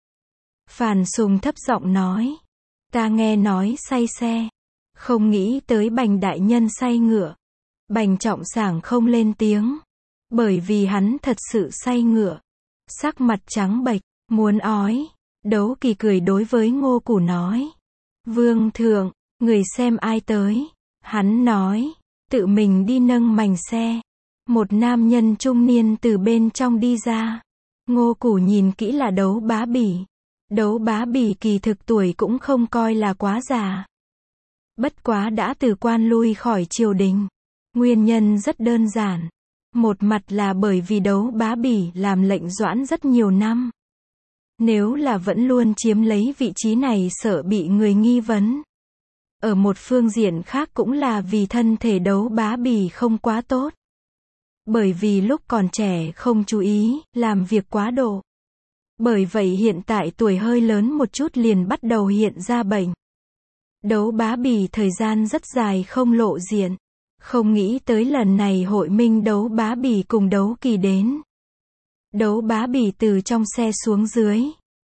Speaker 1: Phàn Sùng thấp giọng nói, ta nghe nói say xe, không nghĩ tới Bành đại nhân say ngựa. Bành Trọng Sảng không lên tiếng, bởi vì hắn thật sự say ngựa, sắc mặt trắng bệch, muốn ói. Đấu Kỳ cười đối với Ngô Củ nói, vương thượng, người xem ai tới. Hắn nói, tự mình đi nâng mành xe. Một nam nhân trung niên từ bên trong đi ra. Ngô Củ nhìn kỹ là Đấu Bá Bỉ. Đấu Bá Bỉ kỳ thực tuổi cũng không coi là quá già. Bất quá đã từ quan lui khỏi triều đình. Nguyên nhân rất đơn giản. Một mặt là bởi vì Đấu Bá Bỉ làm lệnh doãn rất nhiều năm. Nếu là vẫn luôn chiếm lấy vị trí này sợ bị người nghi vấn. Ở một phương diện khác cũng là vì thân thể Đấu Bá Bỉ không quá tốt. Bởi vì lúc còn trẻ không chú ý, làm việc quá độ. Bởi vậy hiện tại tuổi hơi lớn một chút liền bắt đầu hiện ra bệnh. Đấu Bá Bỉ thời gian rất dài không lộ diện. Không nghĩ tới lần này hội minh Đấu Bá Bỉ cùng Đấu Kỳ đến. Đấu Bá Bỉ từ trong xe xuống dưới.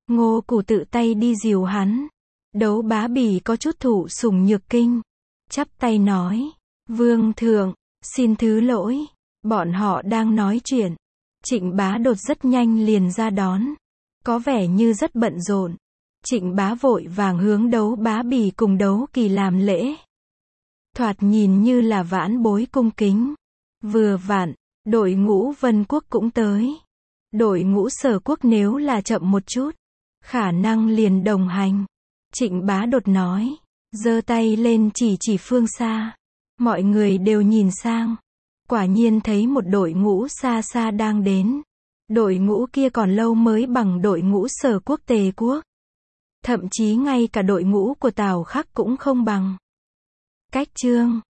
Speaker 1: Ngô Củ tự tay đi dìu hắn. Đấu Bá Bỉ có chút thụ sủng nhược kinh. Chắp tay nói, Vương thượng, xin thứ lỗi. Bọn họ đang nói chuyện. Trịnh Bá Đột rất nhanh liền ra đón. Có vẻ như rất bận rộn. Trịnh Bá vội vàng hướng Đấu Bá Bỉ cùng Đấu Kỳ làm lễ. Thoạt nhìn như là vãn bối cung kính. Vừa vặn, đội ngũ Vân Quốc cũng tới. Đội ngũ Sở Quốc nếu là chậm một chút, khả năng liền đồng hành. Trịnh Bá Đột nói, giơ tay lên chỉ phương xa. Mọi người đều nhìn sang. Quả nhiên thấy một đội ngũ xa xa đang đến. Đội ngũ kia còn lâu mới bằng đội ngũ Sở Quốc Tề Quốc. Thậm chí ngay cả đội ngũ của Tào Khắc cũng không bằng. Cách chương